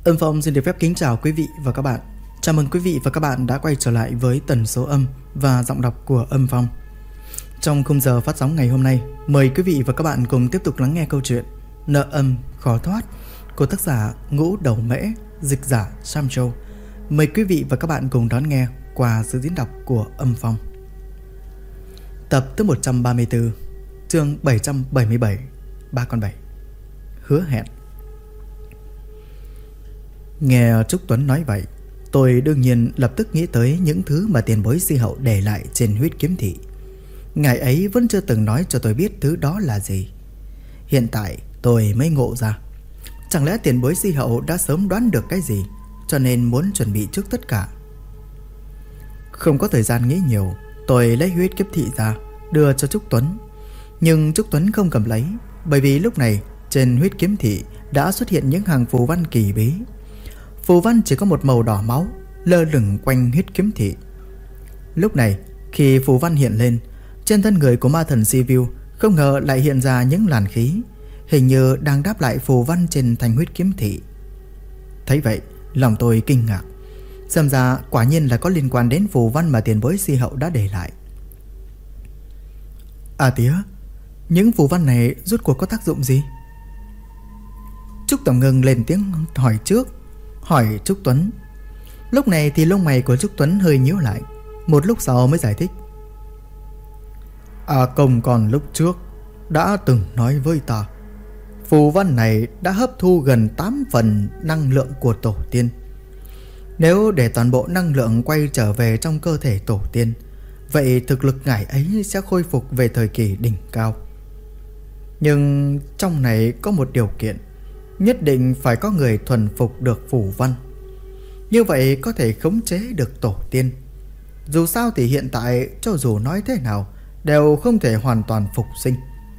Âm Phong xin được phép kính chào quý vị và các bạn. Chào mừng quý vị và các bạn đã quay trở lại với tần số âm và giọng đọc của Âm Phong. Trong khung giờ phát sóng ngày hôm nay, mời quý vị và các bạn cùng tiếp tục lắng nghe câu chuyện Nợ âm khó thoát của tác giả Ngũ Đầu Mễ, dịch giả Sam Châu. Mời quý vị và các bạn cùng đón nghe qua sự diễn đọc của Âm Phong. Tập thứ 134, chương 777, Ba con bảy. Hứa hẹn. Nghe Trúc Tuấn nói vậy, tôi đương nhiên lập tức nghĩ tới những thứ mà tiền bối Si Hậu để lại trên huyết kiếm thị. Ngài ấy vẫn chưa từng nói cho tôi biết thứ đó là gì. Hiện tại tôi mới ngộ ra, chẳng lẽ tiền bối Si Hậu đã sớm đoán được cái gì, cho nên muốn chuẩn bị trước tất cả. Không có thời gian nghĩ nhiều, tôi lấy huyết kiếm thị ra đưa cho Trúc Tuấn. Nhưng Trúc Tuấn không cầm lấy, bởi vì lúc này trên huyết kiếm thị đã xuất hiện những hàng phù văn kỳ bí. Phù văn chỉ có một màu đỏ máu lơ lửng quanh huyết kiếm thị. Lúc này khi phù văn hiện lên, trên thân người của ma thần Sivu không ngờ lại hiện ra những làn khí, hình như đang đáp lại phù văn trên thanh huyết kiếm thị. Thấy vậy, lòng tôi kinh ngạc. Xem ra quả nhiên là có liên quan đến phù văn mà tiền bối Si Hậu đã để lại. À tía, những phù văn này rốt cuộc có tác dụng gì? Trúc Tổng Ngưng lên tiếng hỏi trước, hỏi Trúc Tuấn. Lúc này thì lông mày của Trúc Tuấn hơi nhíu lại, một lúc sau mới giải thích. A Công còn lúc trước đã từng nói với ta, phù văn này đã hấp thu gần 8 phần năng lượng của tổ tiên. Nếu để toàn bộ năng lượng quay trở về trong cơ thể tổ tiên, vậy thực lực ngài ấy sẽ khôi phục về thời kỳ đỉnh cao. Nhưng trong này có một điều kiện, nhất định phải có người thuần phục được phù văn, như vậy có thể khống chế được tổ tiên. Dù sao thì hiện tại cho dù nói thế nào đều không thể hoàn toàn phục sinh.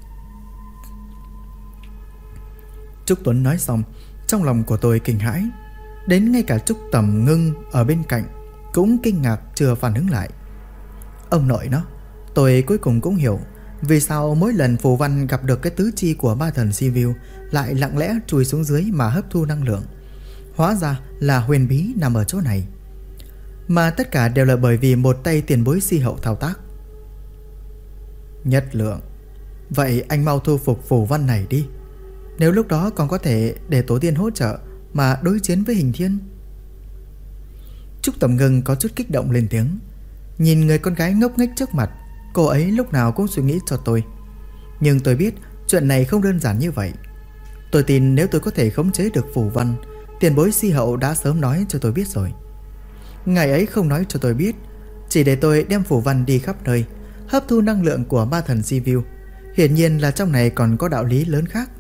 Trúc Tuấn nói xong, trong lòng của tôi kinh hãi. Đến ngay cả Trúc Tầm Ngưng ở bên cạnh cũng kinh ngạc chưa phản ứng lại. Ông nội nó, tôi cuối cùng cũng hiểu vì sao mỗi lần phù văn gặp được cái tứ chi của ma thần Sivu lại lặng lẽ chui xuống dưới mà hấp thu năng lượng. Hóa ra là huyền bí nằm ở chỗ này. Mà tất cả đều là bởi vì một tay tiền bối Si Hậu thao tác. Nhất lượng, vậy anh mau thu phục phù văn này đi. Nếu lúc đó còn có thể để tổ tiên hỗ trợ mà đối chiến với Hình Thiên. Trúc Tầm Ngưng có chút kích động lên tiếng. Nhìn người con gái ngốc nghếch trước mặt, cô ấy lúc nào cũng suy nghĩ cho tôi. Nhưng tôi biết chuyện này không đơn giản như vậy. Tôi tin nếu tôi có thể khống chế được phù văn, tiền bối Si Hậu đã sớm nói cho tôi biết rồi. Ngài ấy không nói cho tôi biết, chỉ để tôi đem phù văn đi khắp nơi, hấp thu năng lượng của ma thần Sivu. Hiển nhiên là trong này còn có đạo lý lớn khác.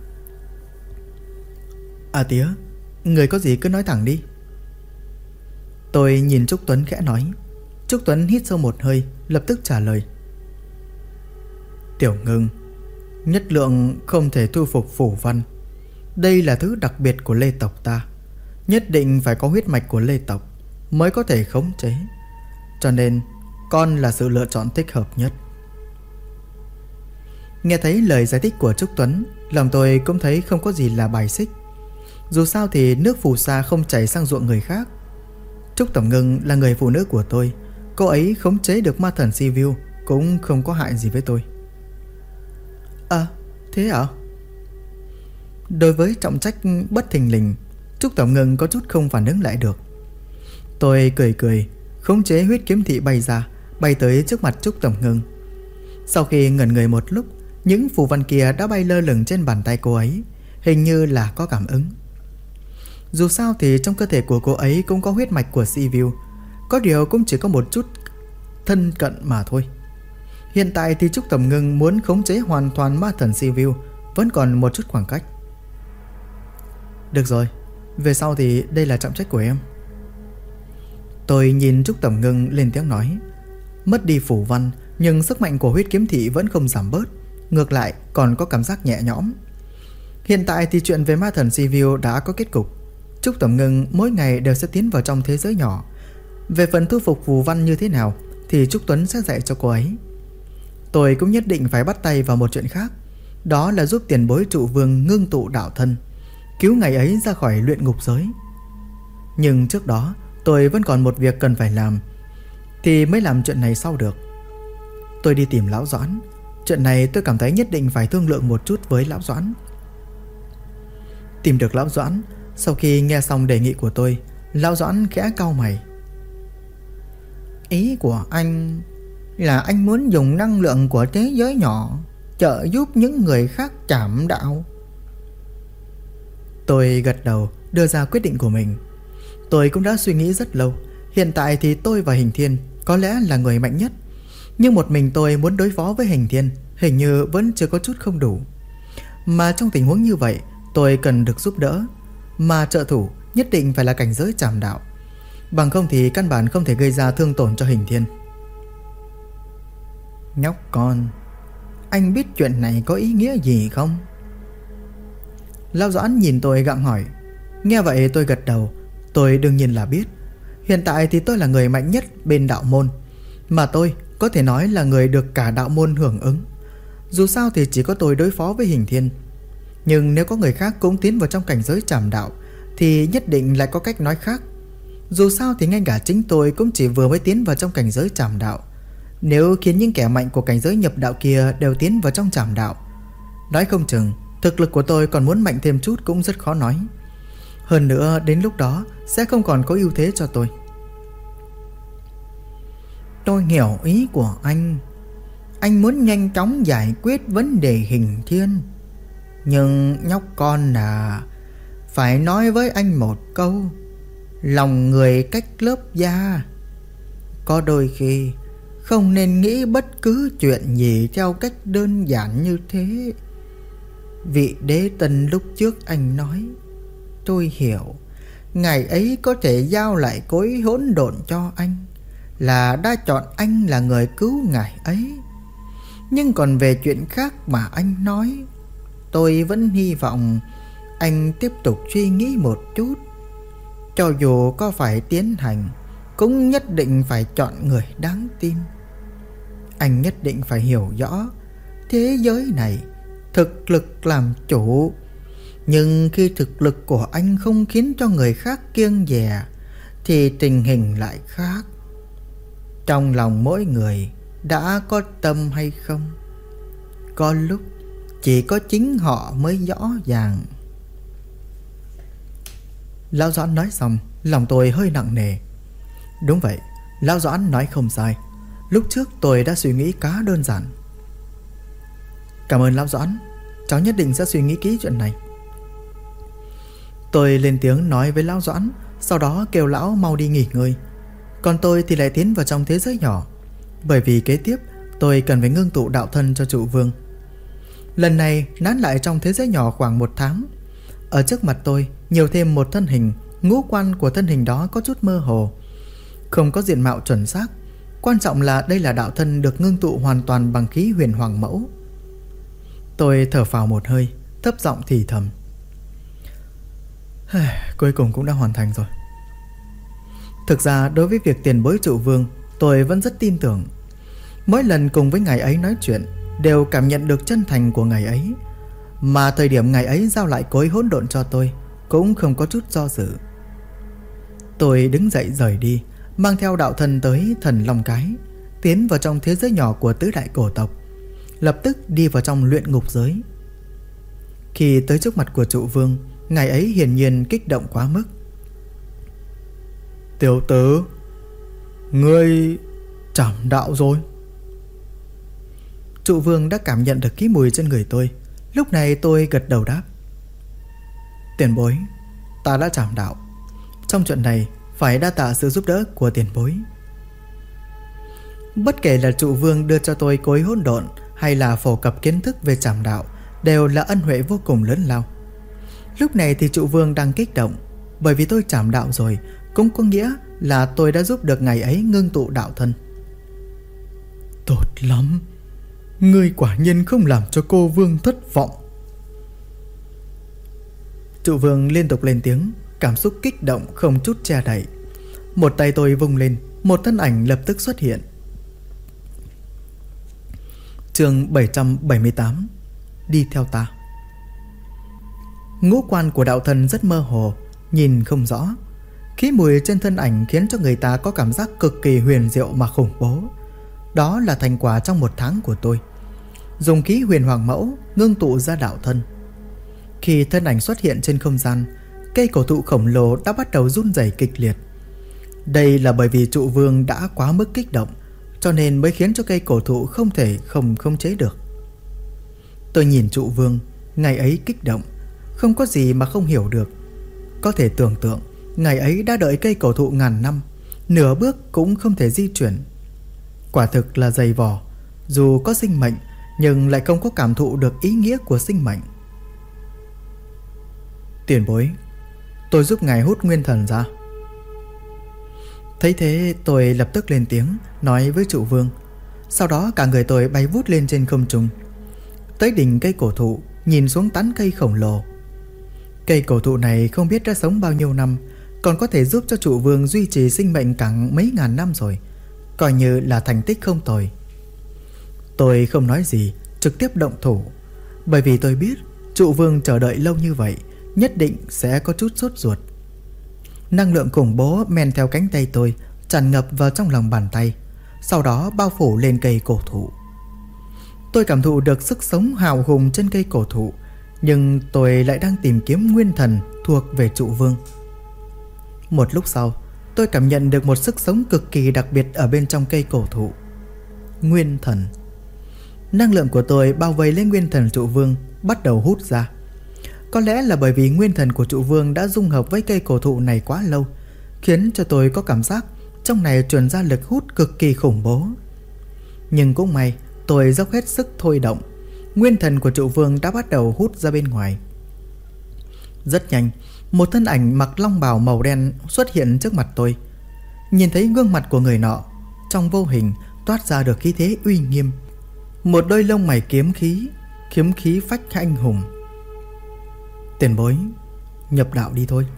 À tía, người có gì cứ nói thẳng đi. Tôi nhìn Trúc Tuấn khẽ nói. Trúc Tuấn hít sâu một hơi, lập tức trả lời. Tiểu Ngưng, nhất lượng không thể thu phục phù văn. Đây là thứ đặc biệt của Lê tộc ta, nhất định phải có huyết mạch của Lê tộc mới có thể khống chế. Cho nên con là sự lựa chọn thích hợp nhất. Nghe thấy lời giải thích của Trúc Tuấn, lòng tôi cũng thấy không có gì là bài xích. Dù sao thì nước phù sa không chảy sang ruộng người khác. Trúc Tổng Ngưng là người phụ nữ của tôi, cô ấy khống chế được ma thần Sivu cũng không có hại gì với tôi. À, thế hả? Đối với trọng trách bất thình lình, Trúc Tổng Ngưng có chút không phản ứng lại được. Tôi cười cười, khống chế huyết kiếm thị bay ra, bay tới trước mặt Trúc Tổng Ngưng. Sau khi ngẩn người một lúc, những phù văn kia đã bay lơ lửng trên bàn tay cô ấy, hình như là có cảm ứng. Dù sao thì trong cơ thể của cô ấy cũng có huyết mạch của Sivu, có điều cũng chỉ có một chút thân cận mà thôi. Hiện tại thì Trúc Tầm Ngưng muốn khống chế hoàn toàn ma thần Sivu vẫn còn một chút khoảng cách. Được rồi, về sau thì đây là trọng trách của em. Tôi nhìn Trúc Tầm Ngưng lên tiếng nói. Mất đi phù văn, nhưng sức mạnh của huyết kiếm thị vẫn không giảm bớt, ngược lại còn có cảm giác nhẹ nhõm. Hiện tại thì chuyện về ma thần Sivu đã có kết cục. Trúc Tầm Ngưng mỗi ngày đều sẽ tiến vào trong thế giới nhỏ. Về phần thu phục phù văn như thế nào thì Trúc Tuấn sẽ dạy cho cô ấy. Tôi cũng nhất định phải bắt tay vào một chuyện khác, đó là giúp tiền bối trụ vương ngưng tụ đạo thân, cứu ngày ấy ra khỏi luyện ngục giới. Nhưng trước đó tôi vẫn còn một việc cần phải làm, thì mới làm chuyện này sau được. Tôi đi tìm Lão Doãn. Chuyện này tôi cảm thấy nhất định phải thương lượng một chút với Lão Doãn. Tìm được Lão Doãn, sau khi nghe xong đề nghị của tôi, Lão Doãn khẽ cau mày. Ý của anh là anh muốn dùng năng lượng của thế giới nhỏ trợ giúp những người khác chạm đạo? Tôi gật đầu, đưa ra quyết định của mình. Tôi cũng đã suy nghĩ rất lâu. Hiện tại thì tôi và Hình Thiên có lẽ là người mạnh nhất, nhưng một mình tôi muốn đối phó với Hình Thiên hình như vẫn chưa có chút không đủ. Mà trong tình huống như vậy, tôi cần được giúp đỡ, mà trợ thủ nhất định phải là cảnh giới trảm đạo, bằng không thì căn bản không thể gây ra thương tổn cho Hình Thiên. Nhóc con, anh biết chuyện này có ý nghĩa gì không? Lão Doãn nhìn tôi gặng hỏi. Nghe vậy tôi gật đầu. Tôi đương nhiên là biết. Hiện tại thì tôi là người mạnh nhất bên đạo môn, mà tôi có thể nói là người được cả đạo môn hưởng ứng. Dù sao thì chỉ có tôi đối phó với Hình Thiên, nhưng nếu có người khác cũng tiến vào trong cảnh giới trảm đạo thì nhất định lại có cách nói khác. Dù sao thì ngay cả chính tôi cũng chỉ vừa mới tiến vào trong cảnh giới trảm đạo. Nếu khiến những kẻ mạnh của cảnh giới nhập đạo kia đều tiến vào trong trảm đạo, nói không chừng thực lực của tôi còn muốn mạnh thêm chút cũng rất khó nói. Hơn nữa đến lúc đó sẽ không còn có ưu thế cho tôi. Tôi hiểu ý của anh. Anh muốn nhanh chóng giải quyết vấn đề Hình Thiên. Nhưng nhóc con à, phải nói với anh một câu. Lòng người cách lớp da. Có đôi khi không nên nghĩ bất cứ chuyện gì theo cách đơn giản như thế. Vị đế tân lúc trước anh nói, tôi hiểu. Ngài ấy có thể giao lại cối hỗn độn cho anh, là đã chọn anh là người cứu ngài ấy. Nhưng còn về chuyện khác mà anh nói, tôi vẫn hy vọng anh tiếp tục suy nghĩ một chút. Cho dù có phải tiến hành, cũng nhất định phải chọn người đáng tin. Anh nhất định phải hiểu rõ, thế giới này thực lực làm chủ. Nhưng khi thực lực của anh không khiến cho người khác kiêng dè thì tình hình lại khác. Trong lòng mỗi người đã có tâm hay không, có lúc chỉ có chính họ mới rõ ràng. Lão Doãn nói xong, lòng tôi hơi nặng nề. Đúng vậy, Lão Doãn nói không sai. Lúc trước tôi đã suy nghĩ khá đơn giản. Cảm ơn Lão Doãn, cháu nhất định sẽ suy nghĩ kỹ chuyện này. Tôi lên tiếng nói với Lão Doãn, sau đó kêu lão mau đi nghỉ ngơi. Còn tôi thì lại tiến vào trong thế giới nhỏ, bởi vì kế tiếp tôi cần phải ngưng tụ đạo thân cho trụ vương. Lần này nán lại trong thế giới nhỏ khoảng 1 tháng. Ở trước mặt tôi nhiều thêm một thân hình. Ngũ quan của thân hình đó có chút mơ hồ, không có diện mạo chuẩn xác. Quan trọng là đây là đạo thân được ngưng tụ hoàn toàn bằng khí huyền hoàng mẫu. Tôi thở phào một hơi, thấp giọng thì thầm. Cuối cùng cũng đã hoàn thành rồi. Thực ra đối với việc tiền bối trụ vương, tôi vẫn rất tin tưởng. Mỗi lần cùng với ngài ấy nói chuyện, đều cảm nhận được chân thành của ngài ấy. Mà thời điểm ngài ấy giao lại cối hỗn độn cho tôi, cũng không có chút do dự. Tôi đứng dậy rời đi, mang theo đạo thân tới Thần Long Cái, tiến vào trong thế giới nhỏ của tứ đại cổ tộc, lập tức đi vào trong luyện ngục giới. Khi tới trước mặt của trụ vương, ngài ấy hiển nhiên kích động quá mức. Tiểu tử, ngươi trảm đạo rồi. Trụ vương đã cảm nhận được cái mùi trên người tôi. Lúc này tôi gật đầu đáp. Tiền bối, ta đã trảm đạo. Trong chuyện này phải đa tạ sự giúp đỡ của tiền bối. Bất kể là trụ vương đưa cho tôi cối hỗn độn hay là phổ cập kiến thức về trảm đạo, đều là ân huệ vô cùng lớn lao. Lúc này thì trụ vương đang kích động, bởi vì tôi trảm đạo rồi, cũng có nghĩa là tôi đã giúp được ngài ấy ngưng tụ đạo thân. Tốt lắm, ngươi quả nhiên không làm cho cô vương thất vọng. Trụ vương liên tục lên tiếng, cảm xúc kích động không chút che đậy. Một tay tôi vung lên, một thân ảnh lập tức xuất hiện. Chương 778, đi theo ta. Ngũ quan của đạo thân rất mơ hồ, nhìn không rõ. Khí mùi trên thân ảnh khiến cho người ta có cảm giác cực kỳ huyền diệu mà khủng bố. Đó là thành quả trong 1 tháng của tôi, dùng khí huyền hoàng mẫu ngưng tụ ra đạo thân. Khi thân ảnh xuất hiện trên không gian, cây cổ thụ khổng lồ đã bắt đầu run rẩy kịch liệt. Đây là bởi vì trụ vương đã quá mức kích động, cho nên mới khiến cho cây cổ thụ không thể không khống chế được. Tôi nhìn trụ vương, ngày ấy kích động, không có gì mà không hiểu được. Có thể tưởng tượng, ngày ấy đã đợi cây cổ thụ ngàn năm, nửa bước cũng không thể di chuyển. Quả thực là dày vò, dù có sinh mệnh nhưng lại không có cảm thụ được ý nghĩa của sinh mệnh. Tiền bối, tôi giúp ngài hút nguyên thần ra. Thấy thế tôi lập tức lên tiếng nói với trụ vương. Sau đó cả người tôi bay vút lên trên không trung, tới đỉnh cây cổ thụ, nhìn xuống tán cây khổng lồ. Cây cổ thụ này không biết đã sống bao nhiêu năm, còn có thể giúp cho trụ vương duy trì sinh mệnh cả mấy ngàn năm rồi, coi như là thành tích không tồi. Tôi không nói gì, trực tiếp động thủ, bởi vì tôi biết trụ vương chờ đợi lâu như vậy nhất định sẽ có chút sốt ruột. Năng lượng khủng bố men theo cánh tay tôi, tràn ngập vào trong lòng bàn tay, sau đó bao phủ lên cây cổ thụ. Tôi cảm thụ được sức sống hào hùng trên cây cổ thụ, nhưng tôi lại đang tìm kiếm nguyên thần thuộc về trụ vương. Một lúc sau, tôi cảm nhận được một sức sống cực kỳ đặc biệt ở bên trong cây cổ thụ. Nguyên thần. Năng lượng của tôi bao vây lên nguyên thần trụ vương, bắt đầu hút ra. Có lẽ là bởi vì nguyên thần của trụ vương đã dung hợp với cây cổ thụ này quá lâu, khiến cho tôi có cảm giác trong này truyền ra lực hút cực kỳ khủng bố. Nhưng cũng may, tôi dốc hết sức thôi động, nguyên thần của trụ vương đã bắt đầu hút ra bên ngoài. Rất nhanh, một thân ảnh mặc long bào màu đen xuất hiện trước mặt tôi. Nhìn thấy gương mặt của người nọ, trong vô hình toát ra được khí thế uy nghiêm. Một đôi lông mày kiếm khí phách anh hùng. Tiền bối, nhập đạo đi thôi.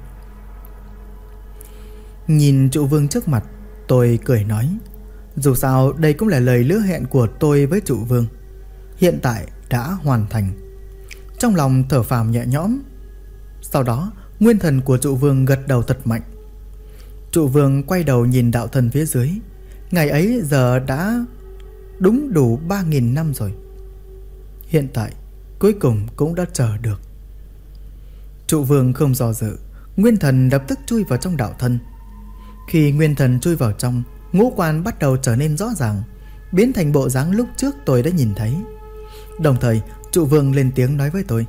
Nhìn trụ vương trước mặt, tôi cười nói, dù sao đây cũng là lời hứa hẹn của tôi với trụ vương, hiện tại đã hoàn thành. Trong lòng thở phào nhẹ nhõm. Sau đó nguyên thần của trụ vương gật đầu thật mạnh. Trụ vương quay đầu nhìn đạo thân phía dưới. Ngày ấy giờ đã đúng đủ 3.000 năm rồi. Hiện tại cuối cùng cũng đã chờ được. Trụ vương không do dự, nguyên thần lập tức chui vào trong đạo thân. Khi nguyên thần chui vào trong, ngũ quan bắt đầu trở nên rõ ràng, biến thành bộ dáng lúc trước tôi đã nhìn thấy. Đồng thời trụ vương lên tiếng nói với tôi,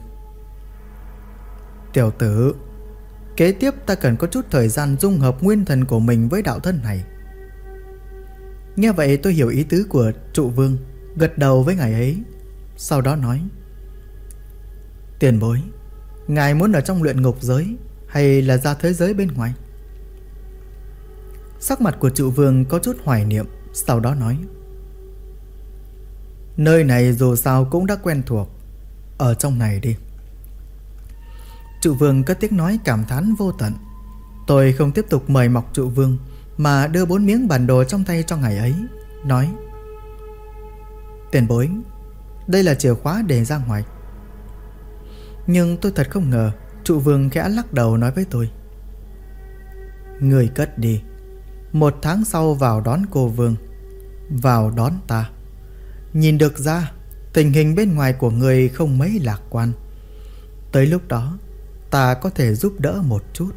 tiểu tử, kế tiếp ta cần có chút thời gian dung hợp nguyên thần của mình với đạo thân này. Nghe vậy tôi hiểu ý tứ của trụ vương, gật đầu với ngài ấy. Sau đó nói, tiền bối, ngài muốn ở trong luyện ngục giới hay là ra thế giới bên ngoài? Sắc mặt của trụ vương có chút hoài niệm, sau đó nói, nơi này dù sao cũng đã quen thuộc, ở trong này đi. Trụ vương cất tiếng nói cảm thán vô tận. Tôi không tiếp tục mời mọc trụ vương, mà đưa 4 miếng bản đồ trong tay cho ngài ấy, nói, tiền bối, đây là chìa khóa để ra ngoài. Nhưng tôi thật không ngờ trụ vương khẽ lắc đầu nói với tôi, người cất đi, 1 tháng sau vào đón cô vương, vào đón ta. Nhìn được ra tình hình bên ngoài của người không mấy lạc quan, tới lúc đó ta có thể giúp đỡ một chút.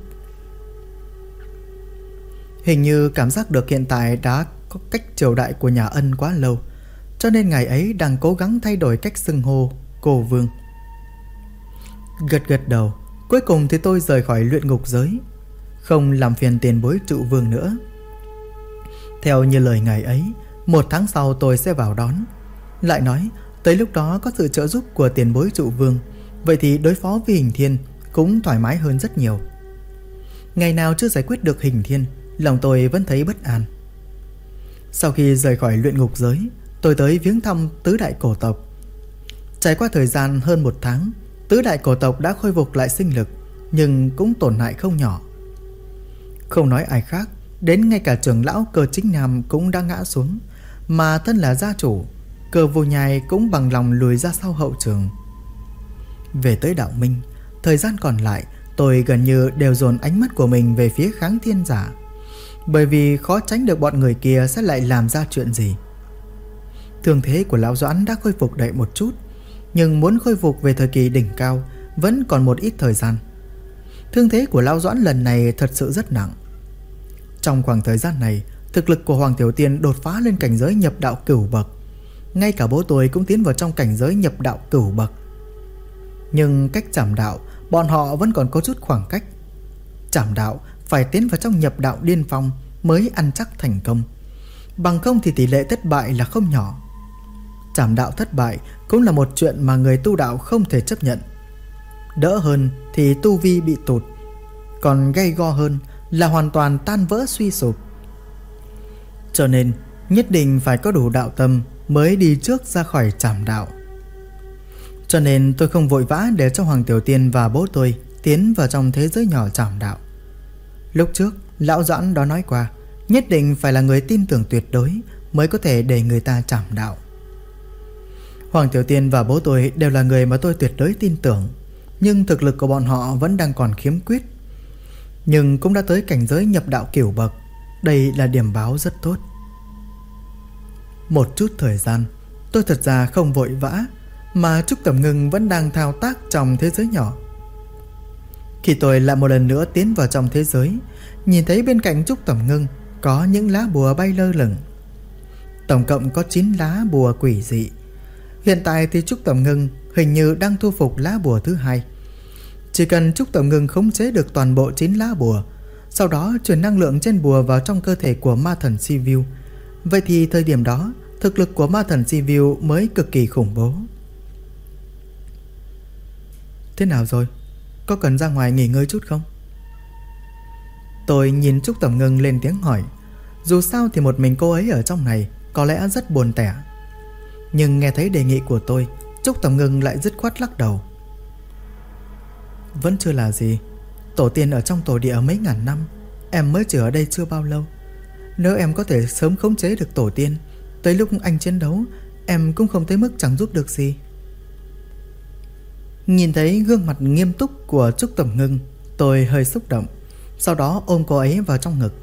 Hình như cảm giác được hiện tại đã có cách triều đại của nhà Ân quá lâu, cho nên ngài ấy đang cố gắng thay đổi cách xưng hô cô vương. Gật đầu, cuối cùng thì tôi rời khỏi luyện ngục giới, không làm phiền tiền bối trụ vương nữa. Theo như lời ngài ấy, 1 tháng sau tôi sẽ vào đón. Lại nói, tới lúc đó có sự trợ giúp của tiền bối trụ vương, vậy thì đối phó với Hình Thiên cũng thoải mái hơn rất nhiều. Ngày nào chưa giải quyết được Hình Thiên, lòng tôi vẫn thấy bất an. Sau khi rời khỏi luyện ngục giới, tôi tới viếng thăm tứ đại cổ tộc. Trải qua thời gian hơn 1 tháng, tứ đại cổ tộc đã khôi phục lại sinh lực, nhưng cũng tổn hại không nhỏ. Không nói ai khác, đến ngay cả trưởng lão Cơ Chính Nam cũng đã ngã xuống, mà thân là gia chủ, Cơ Vô Nhai cũng bằng lòng lùi ra sau hậu trường. Về tới đạo minh, thời gian còn lại tôi gần như đều dồn ánh mắt của mình về phía Kháng Thiên Giả, bởi vì khó tránh được bọn người kia sẽ lại làm ra chuyện gì. Thương thế của lão Doãn đã khôi phục đậy một chút, nhưng muốn khôi phục về thời kỳ đỉnh cao vẫn còn một ít thời gian. Thương thế của lão Doãn lần này thật sự rất nặng. Trong khoảng thời gian này, thực lực của Hoàng Tiểu Tiên đột phá lên cảnh giới nhập đạo cửu bậc. Ngay cả bố tôi cũng tiến vào trong cảnh giới nhập đạo cửu bậc. Nhưng cách trảm đạo, bọn họ vẫn còn có chút khoảng cách. Trảm đạo phải tiến vào trong nhập đạo điên phong mới ăn chắc thành công. Bằng không thì tỷ lệ thất bại là không nhỏ. Trảm đạo thất bại cũng là một chuyện mà người tu đạo không thể chấp nhận. Đỡ hơn thì tu vi bị tụt, còn gay go hơn là hoàn toàn tan vỡ suy sụp. Cho nên nhất định phải có đủ đạo tâm mới đi trước ra khỏi trảm đạo. Cho nên tôi không vội vã để cho Hoàng Tiểu Tiên và bố tôi tiến vào trong thế giới nhỏ trảm đạo. Lúc trước lão Doãn đó nói qua, nhất định phải là người tin tưởng tuyệt đối mới có thể để người ta trảm đạo. Hoàng Tiểu Tiên và bố tôi đều là người mà tôi tuyệt đối tin tưởng, nhưng thực lực của bọn họ vẫn đang còn khiếm khuyết. Nhưng cũng đã tới cảnh giới nhập đạo cửu bậc. Đây là điểm báo rất tốt. Một chút thời gian, tôi thật ra không vội vã, mà Trúc Tầm Ngưng vẫn đang thao tác trong thế giới nhỏ. Khi tôi lại một lần nữa tiến vào trong thế giới, nhìn thấy bên cạnh Trúc Tầm Ngưng có những lá bùa bay lơ lửng. Tổng cộng có 9 lá bùa quỷ dị. Hiện tại thì Trúc Tầm Ngưng hình như đang thu phục lá bùa thứ 2. Chỉ cần Trúc Tầm Ngưng khống chế được toàn bộ 9 lá bùa, sau đó truyền năng lượng trên bùa vào trong cơ thể của ma thần Sivu, vậy thì thời điểm đó thực lực của ma thần Sivu mới cực kỳ khủng bố. Thế nào rồi? Có cần ra ngoài nghỉ ngơi chút không? Tôi nhìn Trúc Tầm Ngưng lên tiếng hỏi. Dù sao thì một mình cô ấy ở trong này có lẽ rất buồn tẻ. Nhưng nghe thấy đề nghị của tôi, Trúc Tầm Ngưng lại dứt khoát lắc đầu. Vẫn chưa là gì. Tổ tiên ở trong tổ địa mấy ngàn năm, em mới chỉ ở đây chưa bao lâu. Nếu em có thể sớm khống chế được tổ tiên, tới lúc anh chiến đấu, em cũng không tới mức chẳng giúp được gì. Nhìn thấy gương mặt nghiêm túc của Trúc Tầm Ngưng, tôi hơi xúc động, sau đó ôm cô ấy vào trong ngực.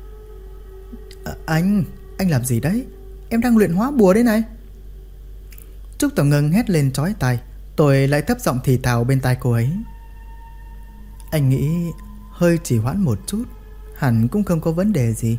Anh làm gì đấy? Em đang luyện hóa bùa đấy này. Trúc Tầm Ngưng hét lên chói tai. Tôi lại thấp giọng thì thào bên tai cô ấy. Anh nghĩ hơi trì hoãn một chút, hẳn cũng không có vấn đề gì.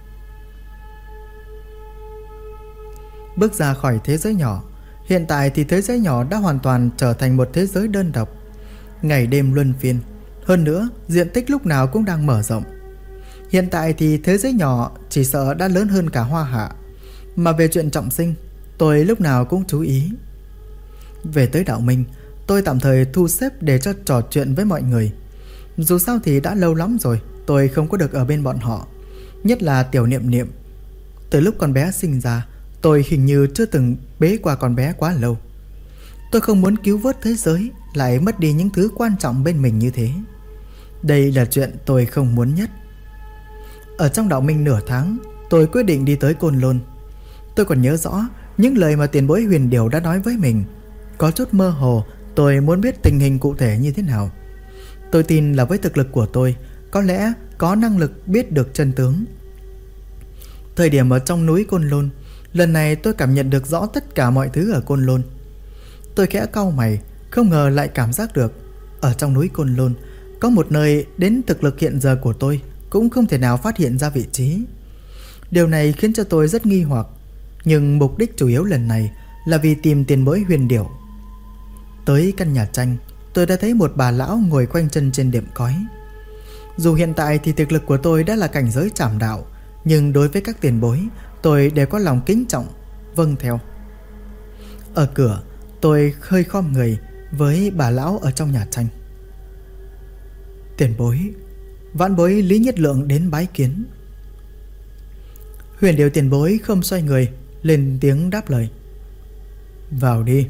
Bước ra khỏi thế giới nhỏ. Hiện tại thì thế giới nhỏ đã hoàn toàn trở thành một thế giới đơn độc. Ngày đêm luân phiên. Hơn nữa diện tích lúc nào cũng đang mở rộng. Hiện tại thì thế giới nhỏ chỉ sợ đã lớn hơn cả Hoa Hạ. Mà về chuyện trọng sinh, tôi lúc nào cũng chú ý. Về tới đạo minh, tôi tạm thời thu xếp để cho trò chuyện với mọi người. Dù sao thì đã lâu lắm rồi tôi không có được ở bên bọn họ, nhất là Tiểu Niệm Niệm. Từ lúc con bé sinh ra, tôi hình như chưa từng bế qua con bé quá lâu. Tôi không muốn cứu vớt thế giới lại mất đi những thứ quan trọng bên mình như thế. Đây là chuyện tôi không muốn nhất. Ở trong đạo minh nửa tháng, tôi quyết định đi tới Côn Lôn. Tôi còn nhớ rõ những lời mà tiền bối Huyền Điểu đã nói với mình. Có chút mơ hồ, tôi muốn biết tình hình cụ thể như thế nào. Tôi tin là với thực lực của tôi, có lẽ có năng lực biết được chân tướng. Thời điểm ở trong núi Côn Lôn, lần này tôi cảm nhận được rõ tất cả mọi thứ ở Côn Lôn. Tôi khẽ cau mày, không ngờ lại cảm giác được ở trong núi Côn Lôn có một nơi đến thực lực hiện giờ của tôi cũng không thể nào phát hiện ra vị trí. Điều này khiến cho tôi rất nghi hoặc, nhưng mục đích chủ yếu lần này là vì tìm tiền bối Huyền Điểu. Tới căn nhà tranh, tôi đã thấy một bà lão ngồi quanh chân trên đệm cói. Dù hiện tại thì thực lực của tôi đã là cảnh giới trảm đạo, nhưng đối với các tiền bối, tôi đều có lòng kính trọng, vâng theo. Ở cửa, tôi hơi khom người với bà lão ở trong nhà tranh. Tiền bối, vãn bối Lý Nhất Lượng đến bái kiến. Huyền Điểu tiền bối không xoay người, lên tiếng đáp lời. Vào đi.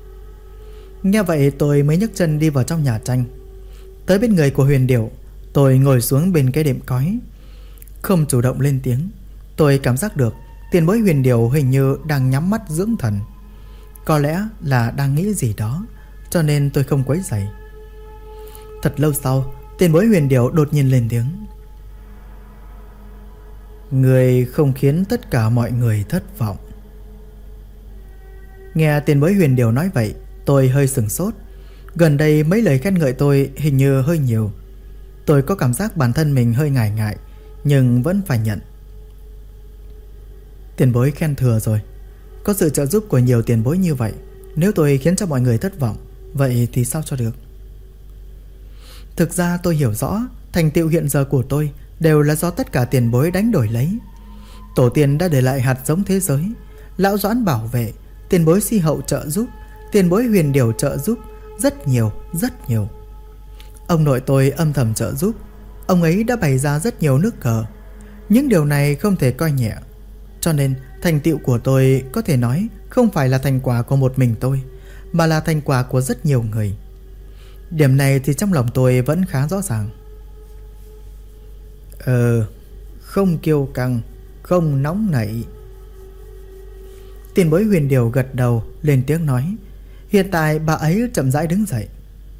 Nghe vậy tôi mới nhấc chân đi vào trong nhà tranh. Tới bên người của Huyền Điểu, tôi ngồi xuống bên cái đệm cói. Không chủ động lên tiếng, tôi cảm giác được tiền bối Huyền Điểu hình như đang nhắm mắt dưỡng thần. Có lẽ là đang nghĩ gì đó, cho nên tôi không quấy rầy. Thật lâu sau, tiền bối huyền điểu đột nhiên lên tiếng. Người không khiến tất cả mọi người thất vọng. Nghe tiền bối huyền điểu nói vậy, tôi hơi sửng sốt. Gần đây mấy lời khen ngợi tôi hình như hơi nhiều. Tôi có cảm giác bản thân mình hơi ngại ngại, nhưng vẫn phải nhận. Tiền bối khen thừa rồi. Có sự trợ giúp của nhiều tiền bối như vậy, nếu tôi khiến cho mọi người thất vọng, vậy thì sao cho được. Thực ra tôi hiểu rõ thành tựu hiện giờ của tôi đều là do tất cả tiền bối đánh đổi lấy. Tổ tiên đã để lại hạt giống thế giới, lão Doãn bảo vệ, tiền bối Si Hậu trợ giúp, tiền bối Huyền Điểu trợ giúp, rất nhiều, rất nhiều. Ông nội tôi âm thầm trợ giúp. Ông ấy đã bày ra rất nhiều nước cờ. Những điều này không thể coi nhẹ. Cho nên thành tựu của tôi có thể nói không phải là thành quả của một mình tôi, mà là thành quả của rất nhiều người. Điểm này thì trong lòng tôi vẫn khá rõ ràng. Không kiêu căng, không nóng nảy. Tiền bối Huyền Điểu gật đầu lên tiếng nói. Hiện tại bà ấy chậm rãi đứng dậy.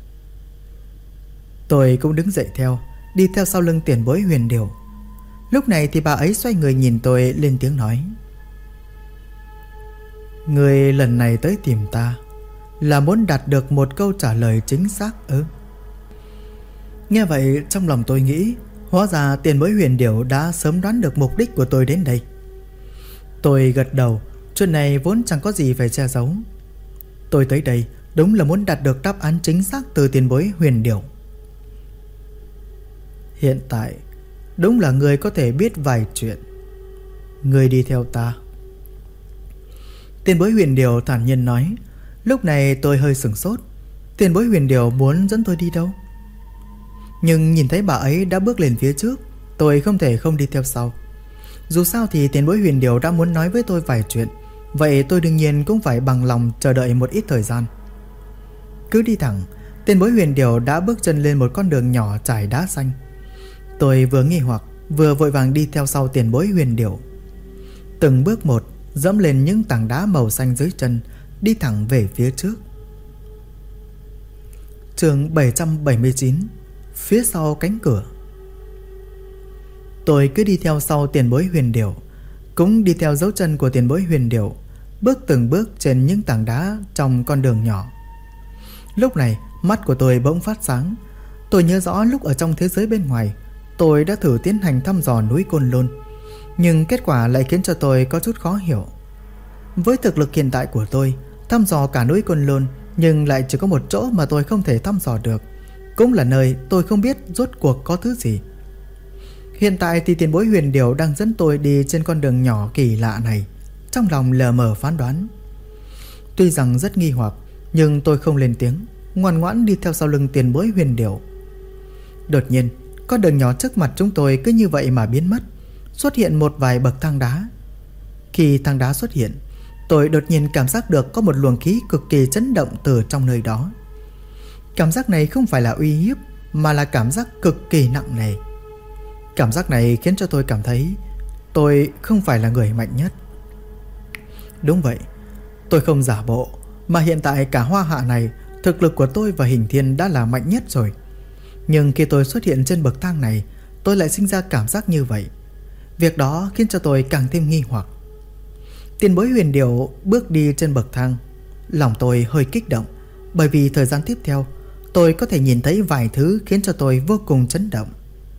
Tôi cũng đứng dậy theo, đi theo sau lưng tiền bối Huyền Điểu. Lúc này thì bà ấy xoay người nhìn tôi lên tiếng nói. Người lần này tới tìm ta là muốn đạt được một câu trả lời chính xác ư? Nghe vậy trong lòng tôi nghĩ, hóa ra tiền bối Huyền Điểu đã sớm đoán được mục đích của tôi đến đây. Tôi gật đầu, chuyện này vốn chẳng có gì phải che giấu. Tôi tới đây đúng là muốn đạt được đáp án chính xác từ tiền bối Huyền Điểu. Hiện tại đúng là người có thể biết vài chuyện. Người đi theo ta. Tiền bối Huyền Điểu thản nhiên nói. Lúc này tôi hơi sửng sốt. Tiền bối Huyền Điểu muốn dẫn tôi đi đâu? Nhưng nhìn thấy bà ấy đã bước lên phía trước, tôi không thể không đi theo sau. Dù sao thì tiền bối Huyền Điểu đã muốn nói với tôi vài chuyện, vậy tôi đương nhiên cũng phải bằng lòng chờ đợi một ít thời gian. Cứ đi thẳng, tiền bối Huyền Điểu đã bước chân lên một con đường nhỏ trải đá xanh. Tôi vừa nghi hoặc vừa vội vàng đi theo sau tiền bối Huyền Điểu. Từng bước một dẫm lên những tảng đá màu xanh dưới chân, đi thẳng về phía trước. Chương 779. Phía sau cánh cửa. Tôi cứ đi theo sau tiền bối Huyền Điểu, cũng đi theo dấu chân của tiền bối Huyền Điểu, bước từng bước trên những tảng đá trong con đường nhỏ. Lúc này mắt của tôi bỗng phát sáng. Tôi nhớ rõ lúc ở trong thế giới bên ngoài, tôi đã thử tiến hành thăm dò núi Côn Lôn, nhưng kết quả lại khiến cho tôi có chút khó hiểu. Với thực lực hiện tại của tôi, thăm dò cả núi Côn Lôn, nhưng lại chỉ có một chỗ mà tôi không thể thăm dò được, cũng là nơi tôi không biết rốt cuộc có thứ gì. Hiện tại thì tiền bối Huyền Điểu đang dẫn tôi đi trên con đường nhỏ kỳ lạ này, trong lòng lờ mờ phán đoán. Tuy rằng rất nghi hoặc, nhưng tôi không lên tiếng, ngoan ngoãn đi theo sau lưng tiền bối Huyền Điểu. Đột nhiên, con đường nhỏ trước mặt chúng tôi cứ như vậy mà biến mất, xuất hiện một vài bậc thang đá. Khi thang đá xuất hiện, tôi đột nhiên cảm giác được có một luồng khí cực kỳ chấn động từ trong nơi đó. Cảm giác này không phải là uy hiếp, mà là cảm giác cực kỳ nặng nề. Cảm giác này khiến cho tôi cảm thấy tôi không phải là người mạnh nhất. Đúng vậy, tôi không giả bộ, mà hiện tại cả Hoa Hạ này, thực lực của tôi và Hình Thiên đã là mạnh nhất rồi. Nhưng khi tôi xuất hiện trên bậc thang này, tôi lại sinh ra cảm giác như vậy. Việc đó khiến cho tôi càng thêm nghi hoặc. Tiền bối Huyền Điểu bước đi trên bậc thang. Lòng tôi hơi kích động, bởi vì thời gian tiếp theo tôi có thể nhìn thấy vài thứ khiến cho tôi vô cùng chấn động.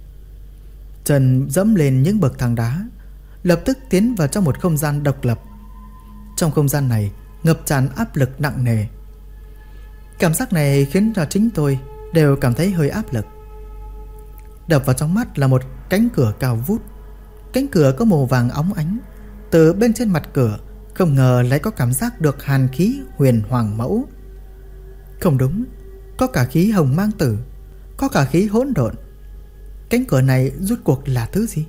Chân dẫm lên những bậc thang đá, lập tức tiến vào trong một không gian độc lập. Trong không gian này ngập tràn áp lực nặng nề. Cảm giác này khiến cho chính tôi đều cảm thấy hơi áp lực. Đập vào trong mắt là một cánh cửa cao vút. Cánh cửa có màu vàng óng ánh. Từ bên trên mặt cửa không ngờ lại có cảm giác được hàn khí huyền hoàng mẫu. Không đúng, có cả khí hồng mang tử, có cả khí hỗn độn. Cánh cửa này rốt cuộc là thứ gì?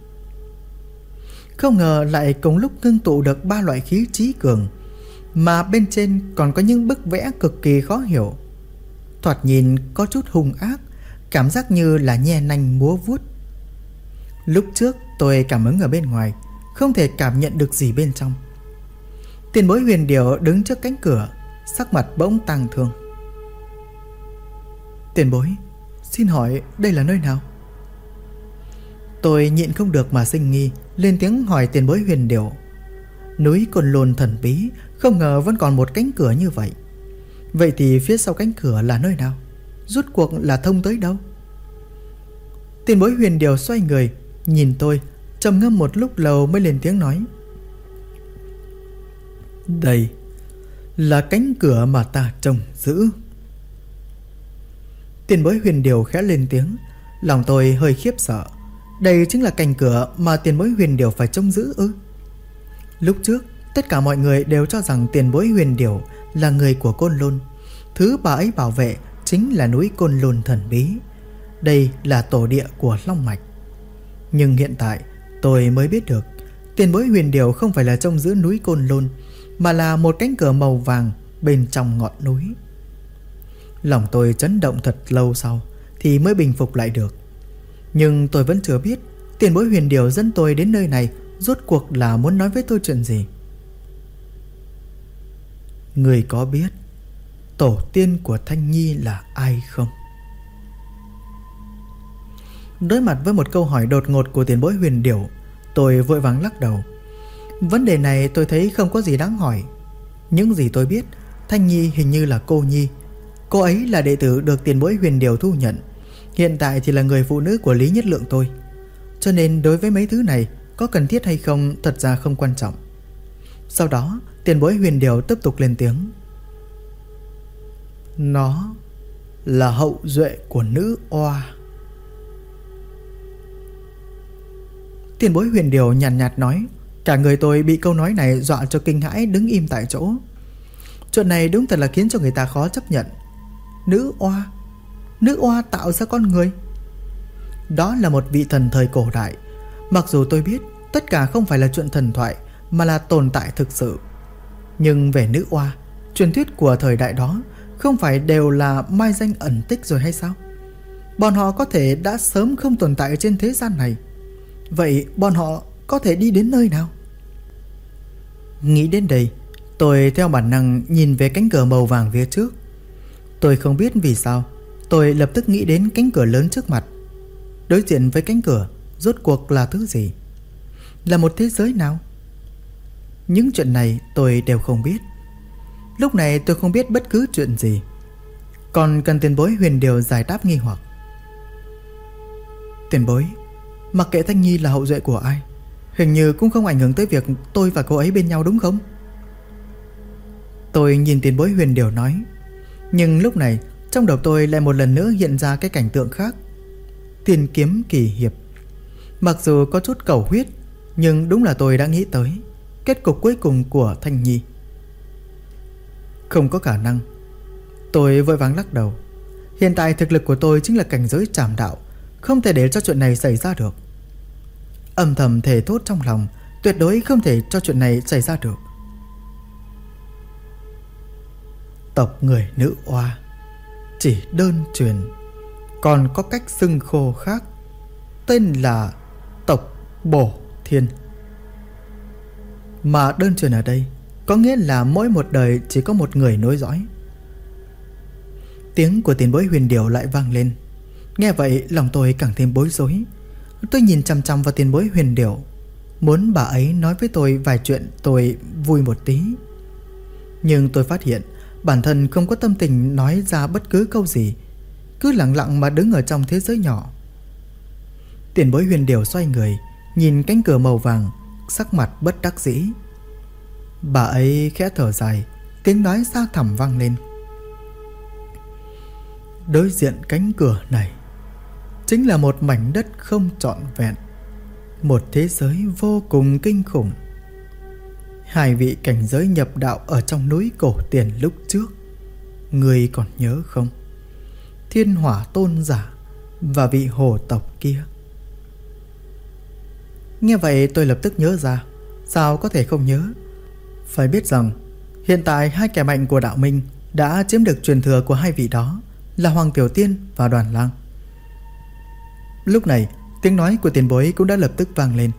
Không ngờ lại cùng lúc ngưng tụ được 3 loại khí trí cường, mà bên trên còn có những bức vẽ cực kỳ khó hiểu. Thoạt nhìn có chút hung ác, cảm giác như là nhe nanh múa vuốt. Lúc trước tôi cảm ứng ở bên ngoài, không thể cảm nhận được gì bên trong. Tiền bối Huyền Điểu đứng trước cánh cửa, sắc mặt bỗng tang thương. Tiền bối, Xin hỏi đây là nơi nào? Tôi nhịn không được mà sinh nghi, lên tiếng hỏi tiền bối Huyền Điểu. Núi Côn Lôn thần bí, không ngờ vẫn còn một cánh cửa như vậy. Vậy thì phía sau cánh cửa là nơi nào? Rốt cuộc là thông tới đâu? Tiền bối Huyền Điểu xoay người, nhìn tôi, trầm ngâm một lúc lâu mới lên tiếng nói. Đây là cánh cửa mà ta trông giữ. Tiền bối Huyền Điểu khẽ lên tiếng. Lòng tôi hơi khiếp sợ. Đây chính là cánh cửa mà tiền bối Huyền Điểu phải trông giữ ư? Lúc trước tất cả mọi người đều cho rằng tiền bối Huyền Điểu là người của Côn Lôn. Thứ bà ấy bảo vệ chính là núi Côn Lôn thần bí. Đây là tổ địa của Long Mạch. Nhưng hiện tại tôi mới biết được tiền bối Huyền Điểu không phải là trông giữ núi Côn Lôn, mà là một cánh cửa màu vàng bên trong ngọn núi. Lòng tôi chấn động thật lâu sau thì mới bình phục lại được. Nhưng tôi vẫn chưa biết tiền bối Huyền Điểu dẫn tôi đến nơi này rốt cuộc là muốn nói với tôi chuyện gì. Người có biết tổ tiên của Thanh Nhi là ai không? Đối mặt với một câu hỏi đột ngột của tiền bối Huyền Điểu, tôi vội vàng lắc đầu. Vấn đề này tôi thấy không có gì đáng hỏi. Những gì tôi biết, Thanh Nhi hình như là cô Nhi. Cô ấy là đệ tử được tiền bối Huyền Điểu thu nhận, hiện tại thì là người phụ nữ của Lý Nhất Lượng tôi. Cho nên đối với mấy thứ này có cần thiết hay không thật ra không quan trọng. Sau đó tiền bối Huyền Điểu tiếp tục lên tiếng. Nó là hậu duệ của nữ oa. Tiền bối Huyền Điểu nhàn nhạt nói. Cả người tôi bị câu nói này dọa cho kinh hãi, đứng im tại chỗ. Chuyện này đúng thật là khiến cho người ta khó chấp nhận. Nữ oa? Nữ oa tạo ra con người? Đó là một vị thần thời cổ đại. Mặc dù tôi biết tất cả không phải là chuyện thần thoại, mà là tồn tại thực sự. Nhưng về nữ oa, truyền thuyết của thời đại đó không phải đều là mai danh ẩn tích rồi hay sao? Bọn họ có thể đã sớm không tồn tại trên thế gian này. Vậy bọn họ có thể đi đến nơi nào? Nghĩ đến đây, tôi theo bản năng nhìn về cánh cửa màu vàng phía trước. Tôi không biết vì sao, tôi lập tức nghĩ đến cánh cửa lớn trước mặt. Đối diện với cánh cửa rốt cuộc là thứ gì? Là một thế giới nào? Những chuyện này tôi đều không biết. Lúc này tôi không biết bất cứ chuyện gì, còn cần tiền bối Huyền Điểu giải đáp nghi hoặc. Tiền bối, mặc kệ Thanh Nhi là hậu duệ của ai, hình như cũng không ảnh hưởng tới việc tôi và cô ấy bên nhau đúng không? Tôi nhìn tiền bối Huyền Điểu nói. Nhưng lúc này trong đầu tôi lại một lần nữa hiện ra cái cảnh tượng khác. Tiên kiếm kỳ hiệp. Mặc dù có chút cầu huyết, nhưng đúng là tôi đã nghĩ tới kết cục cuối cùng của Thanh Nhi. Không có khả năng. Tôi vội vàng lắc đầu. Hiện tại thực lực của tôi chính là cảnh giới trảm đạo, không thể để cho chuyện này xảy ra được. Âm thầm thề thốt trong lòng, tuyệt đối không thể cho chuyện này xảy ra được. Tộc người nữ oa chỉ đơn truyền, còn có cách xưng khô khác, tên là tộc Bổ Thiên. Mà đơn truyền ở đây có nghĩa là mỗi một đời chỉ có một người nối dõi. Tiếng của tiền bối Huyền Điểu lại vang lên. Nghe vậy lòng tôi càng thêm bối rối. Tôi nhìn chằm chằm vào tiền bối Huyền Điểu, muốn bà ấy nói với tôi vài chuyện tôi vui một tí. Nhưng tôi phát hiện bản thân không có tâm tình nói ra bất cứ câu gì, cứ lặng lặng mà đứng ở trong thế giới nhỏ. Tiền bối Huyền Điểu xoay người, nhìn cánh cửa màu vàng, sắc mặt bất đắc dĩ. Bà ấy khẽ thở dài, tiếng nói xa thẳm vang lên. Đối diện cánh cửa này chính là một mảnh đất không trọn vẹn, một thế giới vô cùng kinh khủng. Hai vị cảnh giới nhập đạo ở trong núi cổ tiền lúc trước, người còn nhớ không? Thiên Hỏa Tôn giả và vị hồ tộc kia. Nghe vậy tôi lập tức nhớ ra. Sao có thể không nhớ? Phải biết rằng hiện tại hai kẻ mạnh của đạo minh đã chiếm được truyền thừa của hai vị đó, là Hoàng Tiểu Tiên và Đoàn Lang. Lúc này tiếng nói của tiền bối cũng đã lập tức vang lên.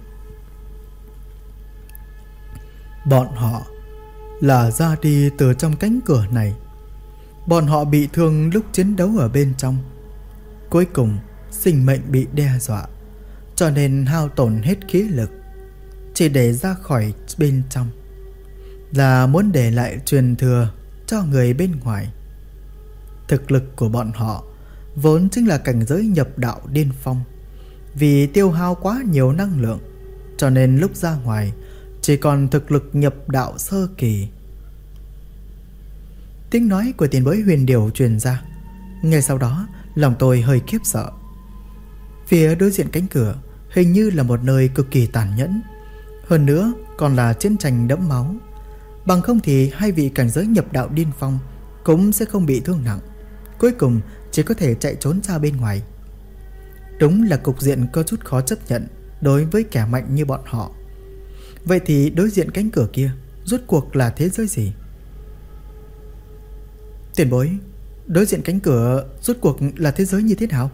Bọn họ là ra đi từ trong cánh cửa này. Bọn họ bị thương lúc chiến đấu ở bên trong. Cuối cùng sinh mệnh bị đe dọa, cho nên hao tổn hết khí lực chỉ để ra khỏi bên trong, là muốn để lại truyền thừa cho người bên ngoài. Thực lực của bọn họ vốn chính là cảnh giới nhập đạo điên phong. Vì tiêu hao quá nhiều năng lượng, cho nên lúc ra ngoài chỉ còn thực lực nhập đạo sơ kỳ. Tiếng nói của tiền bối Huyền Điểu truyền ra. Ngay sau đó lòng tôi hơi khiếp sợ. Phía đối diện cánh cửa hình như là một nơi cực kỳ tàn nhẫn, hơn nữa còn là chiến tranh đẫm máu. Bằng không thì hai vị cảnh giới nhập đạo điên phong cũng sẽ không bị thương nặng, cuối cùng chỉ có thể chạy trốn ra bên ngoài. Đúng là cục diện có chút khó chấp nhận đối với kẻ mạnh như bọn họ. Vậy thì đối diện cánh cửa kia rốt cuộc là thế giới gì? Tiền bối, đối diện cánh cửa rốt cuộc là thế giới như thế nào?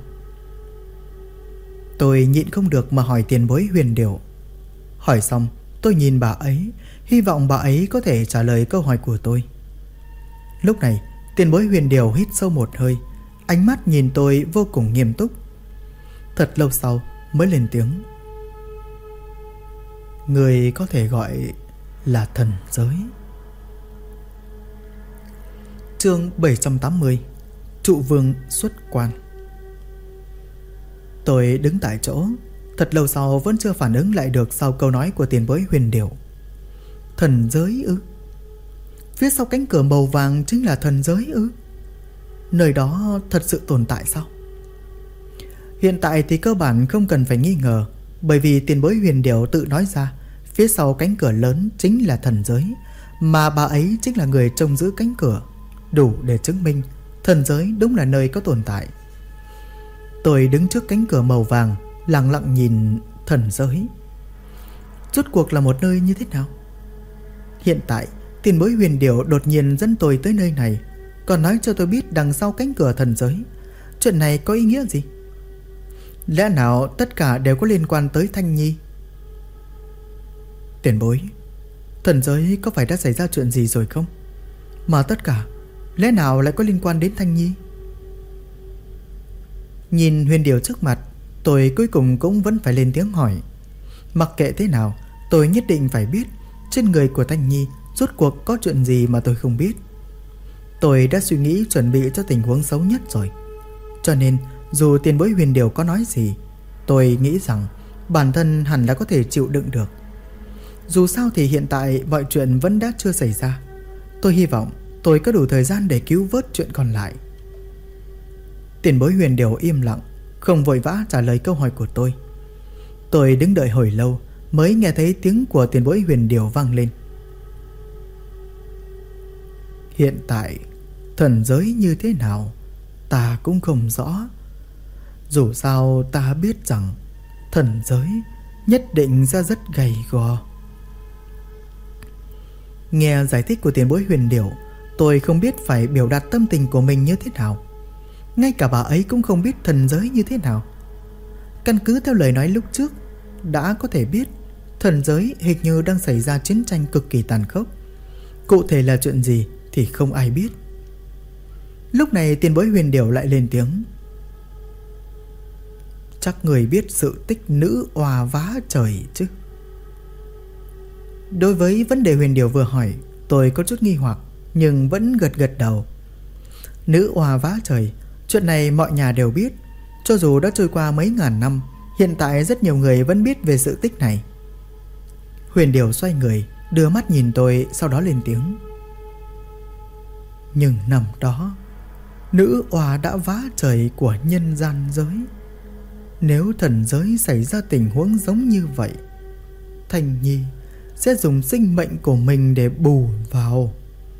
Tôi nhịn không được mà hỏi tiền bối Huyền Điểu. Hỏi xong tôi nhìn bà ấy, hy vọng bà ấy có thể trả lời câu hỏi của tôi. Lúc này tiền bối Huyền Điểu hít sâu một hơi, ánh mắt nhìn tôi vô cùng nghiêm túc. Thật lâu sau mới lên tiếng. Người có thể gọi là thần giới. Chương 780. Trụ vương xuất quan. Tôi đứng tại chỗ, thật lâu sau vẫn chưa phản ứng lại được sau câu nói của tiền bối Huyền Điểu. Thần giới ư? Phía sau cánh cửa màu vàng chính là thần giới ư? Nơi đó thật sự tồn tại sao? Hiện tại thì cơ bản không cần phải nghi ngờ, bởi vì tiền bối Huyền Điểu tự nói ra phía sau cánh cửa lớn chính là thần giới, mà bà ấy chính là người trông giữ cánh cửa, đủ để chứng minh thần giới đúng là nơi có tồn tại. Tôi đứng trước cánh cửa màu vàng, lặng lặng nhìn thần giới. Rốt cuộc là một nơi như thế nào? Hiện tại tiền bối Huyền Điểu đột nhiên dẫn tôi tới nơi này, còn nói cho tôi biết đằng sau cánh cửa thần giới. Chuyện này có ý nghĩa gì? Lẽ nào tất cả đều có liên quan tới Thanh Nhi? Tiền bối, thần giới có phải đã xảy ra chuyện gì rồi không? Mà tất cả lẽ nào lại có liên quan đến Thanh Nhi? Nhìn Huyền Điểu trước mặt, tôi cuối cùng cũng vẫn phải lên tiếng hỏi. Mặc kệ thế nào, tôi nhất định phải biết trên người của Thanh Nhi rốt cuộc có chuyện gì mà tôi không biết. Tôi đã suy nghĩ chuẩn bị cho tình huống xấu nhất rồi, cho nên dù tiền bối Huyền Điểu có nói gì, tôi nghĩ rằng bản thân hẳn là có thể chịu đựng được. Dù sao thì hiện tại mọi chuyện vẫn đã chưa xảy ra. Tôi hy vọng tôi có đủ thời gian để cứu vớt chuyện còn lại. Tiền bối Huyền Điểu im lặng, không vội vã trả lời câu hỏi của tôi. Tôi đứng đợi hồi lâu mới nghe thấy tiếng của tiền bối Huyền Điểu vang lên. Hiện tại thần giới như thế nào ta cũng không rõ. Dù sao ta biết rằng thần giới nhất định ra rất gầy gò. Nghe giải thích của tiền bối Huyền Điểu, tôi không biết phải biểu đạt tâm tình của mình như thế nào. Ngay cả bà ấy cũng không biết thần giới như thế nào. Căn cứ theo lời nói lúc trước, đã có thể biết thần giới hình như đang xảy ra chiến tranh cực kỳ tàn khốc. Cụ thể là chuyện gì thì không ai biết. Lúc này tiền bối Huyền Điểu lại lên tiếng. Chắc người biết sự tích nữ oà vá trời chứ? Đối với vấn đề Huyền Điểu vừa hỏi, tôi có chút nghi hoặc, nhưng vẫn gật gật đầu. Nữ oà vá trời, chuyện này mọi nhà đều biết. Cho dù đã trôi qua mấy ngàn năm, hiện tại rất nhiều người vẫn biết về sự tích này. Huyền Điểu xoay người, đưa mắt nhìn tôi, sau đó lên tiếng. Nhưng năm đó, nữ oà đã vá trời của nhân gian giới. Nếu thần giới xảy ra tình huống giống như vậy, Thanh Nhi sẽ dùng sinh mệnh của mình để bù vào.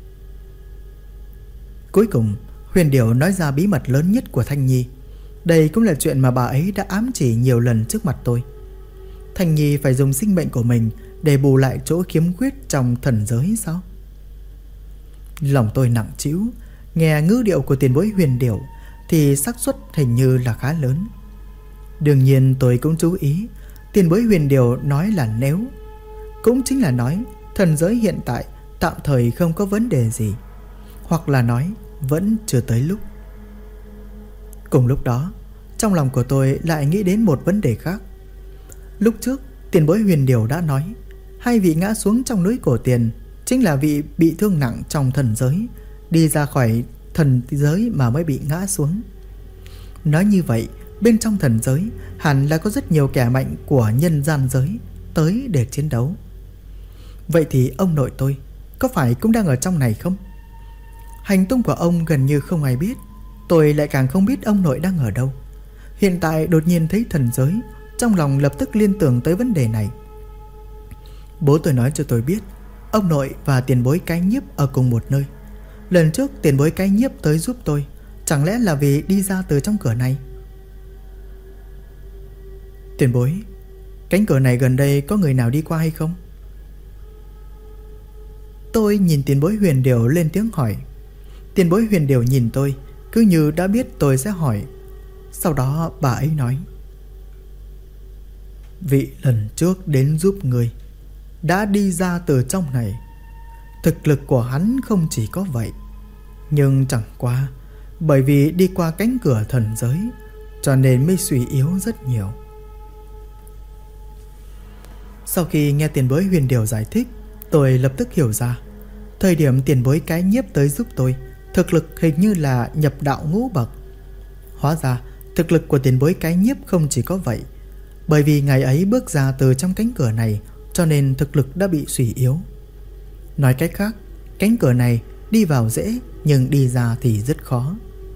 Cuối cùng Huyền Điểu nói ra bí mật lớn nhất của Thanh Nhi. Đây cũng là chuyện mà bà ấy đã ám chỉ nhiều lần trước mặt tôi. Thanh Nhi phải dùng sinh mệnh của mình để bù lại chỗ khiếm khuyết trong thần giới sao? Lòng tôi nặng trĩu. Nghe ngữ điệu của tiền bối Huyền Điểu thì xác suất hình như là khá lớn. Đương nhiên tôi cũng chú ý, tiền bối Huyền Điểu nói là nếu, cũng chính là nói thần giới hiện tại tạm thời không có vấn đề gì, hoặc là nói vẫn chưa tới lúc. Cùng lúc đó, trong lòng của tôi lại nghĩ đến một vấn đề khác. Lúc trước tiền bối Huyền Điểu đã nói, hai vị ngã xuống trong núi Cổ Tiền chính là vị bị thương nặng trong thần giới, đi ra khỏi thần giới mà mới bị ngã xuống. Nói như vậy, bên trong thần giới hẳn là có rất nhiều kẻ mạnh của nhân gian giới tới để chiến đấu. Vậy thì ông nội tôi có phải cũng đang ở trong này không? Hành tung của ông gần như không ai biết, tôi lại càng không biết ông nội đang ở đâu. Hiện tại đột nhiên thấy thần giới, trong lòng lập tức liên tưởng tới vấn đề này. Bố tôi nói cho tôi biết ông nội và tiền bối Cái Nhiếp ở cùng một nơi. Lần trước tiền bối Cái Nhiếp tới giúp tôi, chẳng lẽ là vì đi ra từ trong cửa này? Tiền bối, cánh cửa này gần đây có người nào đi qua hay không? Tôi nhìn tiền bối Huyền Điểu lên tiếng hỏi. Tiền bối Huyền Điểu nhìn tôi, cứ như đã biết tôi sẽ hỏi. Sau đó bà ấy nói, vị lần trước đến giúp người đã đi ra từ trong này. Thực lực của hắn không chỉ có vậy, nhưng chẳng qua bởi vì đi qua cánh cửa thần giới, cho nên mới suy yếu rất nhiều. Sau khi nghe tiền bối Huyền Điểu giải thích, tôi lập tức hiểu ra, thời điểm tiền bối Cái Nhiếp tới giúp tôi, thực lực hình như là nhập đạo ngũ bậc. Hóa ra thực lực của tiền bối Cái Nhiếp không chỉ có vậy, bởi vì ngày ấy bước ra từ trong cánh cửa này, cho nên thực lực đã bị suy yếu. Nói cách khác, cánh cửa này đi vào dễ, nhưng đi ra thì rất khó.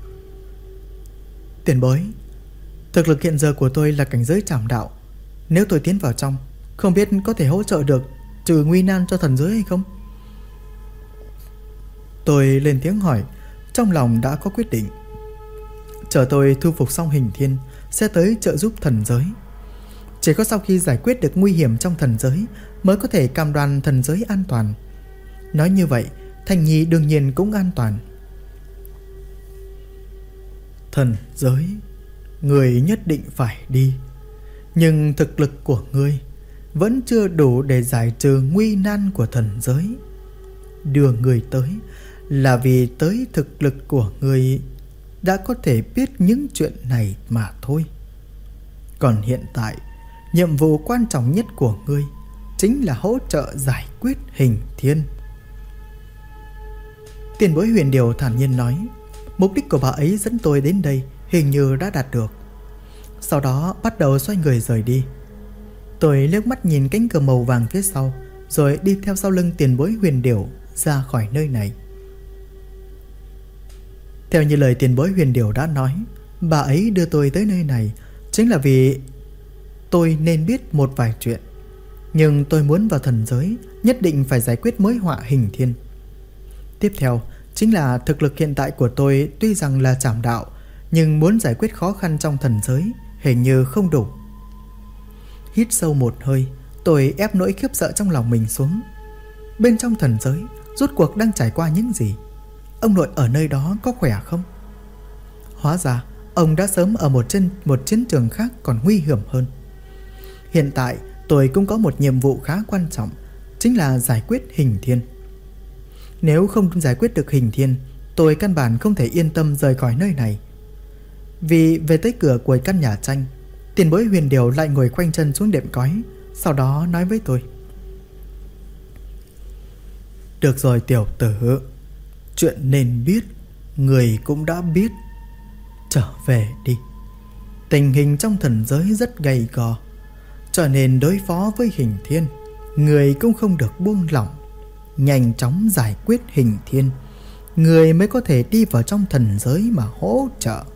Tiền bối, thực lực hiện giờ của tôi là cảnh giới trảm đạo. Nếu tôi tiến vào trong, không biết có thể hỗ trợ được trừ nguy nan cho thần giới hay không? Tôi lên tiếng hỏi, trong lòng đã có quyết định. Chờ tôi thu phục xong Hình Thiên, sẽ tới trợ giúp thần giới. Chỉ có sau khi giải quyết được nguy hiểm trong thần giới mới có thể cam đoan thần giới an toàn. Nói như vậy, Thanh Nhi đương nhiên cũng an toàn. Thần giới, người nhất định phải đi, nhưng thực lực của ngươi vẫn chưa đủ để giải trừ nguy nan của thần giới. Đưa người tới là vì tới thực lực của ngươi đã có thể biết những chuyện này mà thôi. Còn hiện tại, nhiệm vụ quan trọng nhất của ngươi chính là hỗ trợ giải quyết Hình Thiên. Tiền bối Huyền Điểu thản nhiên nói, mục đích của bà ấy dẫn tôi đến đây hình như đã đạt được. Sau đó bắt đầu xoay người rời đi. Tôi liếc mắt nhìn cánh cửa màu vàng phía sau, rồi đi theo sau lưng tiền bối Huyền Điểu ra khỏi nơi này. Theo như lời tiền bối Huyền Điểu đã nói, bà ấy đưa tôi tới nơi này chính là vì tôi nên biết một vài chuyện. Nhưng tôi muốn vào thần giới, nhất định phải giải quyết mối họa Hình Thiên. Tiếp theo chính là thực lực hiện tại của tôi tuy rằng là trảm đạo, nhưng muốn giải quyết khó khăn trong thần giới hình như không đủ. Hít sâu một hơi, tôi ép nỗi khiếp sợ trong lòng mình xuống. Bên trong thần giới rốt cuộc đang trải qua những gì? Ông nội ở nơi đó có khỏe không? Hóa ra ông đã sớm ở một chiến trường khác còn nguy hiểm hơn. Hiện tại tôi cũng có một nhiệm vụ khá quan trọng, chính là giải quyết Hình Thiên. Nếu không giải quyết được Hình Thiên, tôi căn bản không thể yên tâm rời khỏi nơi này. Vì về tới cửa của căn nhà tranh, tiền bối Huyền Điểu lại ngồi khoanh chân xuống đệm cói, sau đó nói với tôi, được rồi tiểu tử, chuyện nên biết người cũng đã biết. Trở về đi. Tình hình trong thần giới rất gay go, cho nên đối phó với Hình Thiên, người cũng không được buông lỏng. Nhanh chóng giải quyết Hình Thiên, người mới có thể đi vào trong thần giới mà hỗ trợ.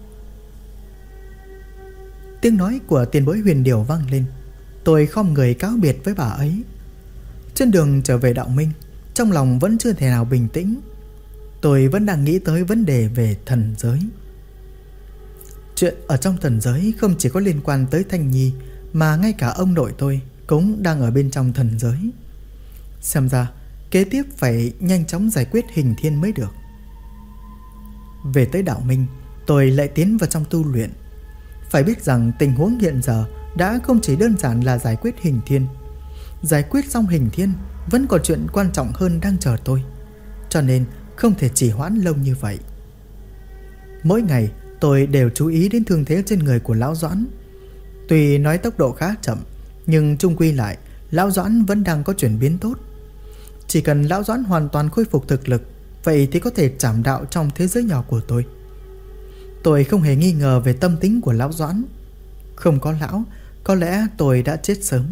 Tiếng nói của tiền bối Huyền Điểu vang lên. Tôi khom người cáo biệt với bà ấy. Trên đường trở về Đạo Minh, trong lòng vẫn chưa thể nào bình tĩnh. Tôi vẫn đang nghĩ tới vấn đề về thần giới. Chuyện ở trong thần giới không chỉ có liên quan tới Thanh Nhi, mà ngay cả ông nội tôi cũng đang ở bên trong thần giới. Xem ra kế tiếp phải nhanh chóng giải quyết Hình Thiên mới được. Về tới Đạo Minh, tôi lại tiến vào trong tu luyện. Phải biết rằng tình huống hiện giờ đã không chỉ đơn giản là giải quyết Hình Thiên. Giải quyết xong Hình Thiên, vẫn còn chuyện quan trọng hơn đang chờ tôi, cho nên không thể trì hoãn lâu như vậy. Mỗi ngày tôi đều chú ý đến thương thế trên người của Lão Doãn. Tuy nói tốc độ khá chậm, nhưng chung quy lại Lão Doãn vẫn đang có chuyển biến tốt. Chỉ cần Lão Doãn hoàn toàn khôi phục thực lực, vậy thì có thể trảm đạo trong thế giới nhỏ của tôi. Tôi không hề nghi ngờ về tâm tính của Lão Doãn. Không có lão, có lẽ tôi đã chết sớm.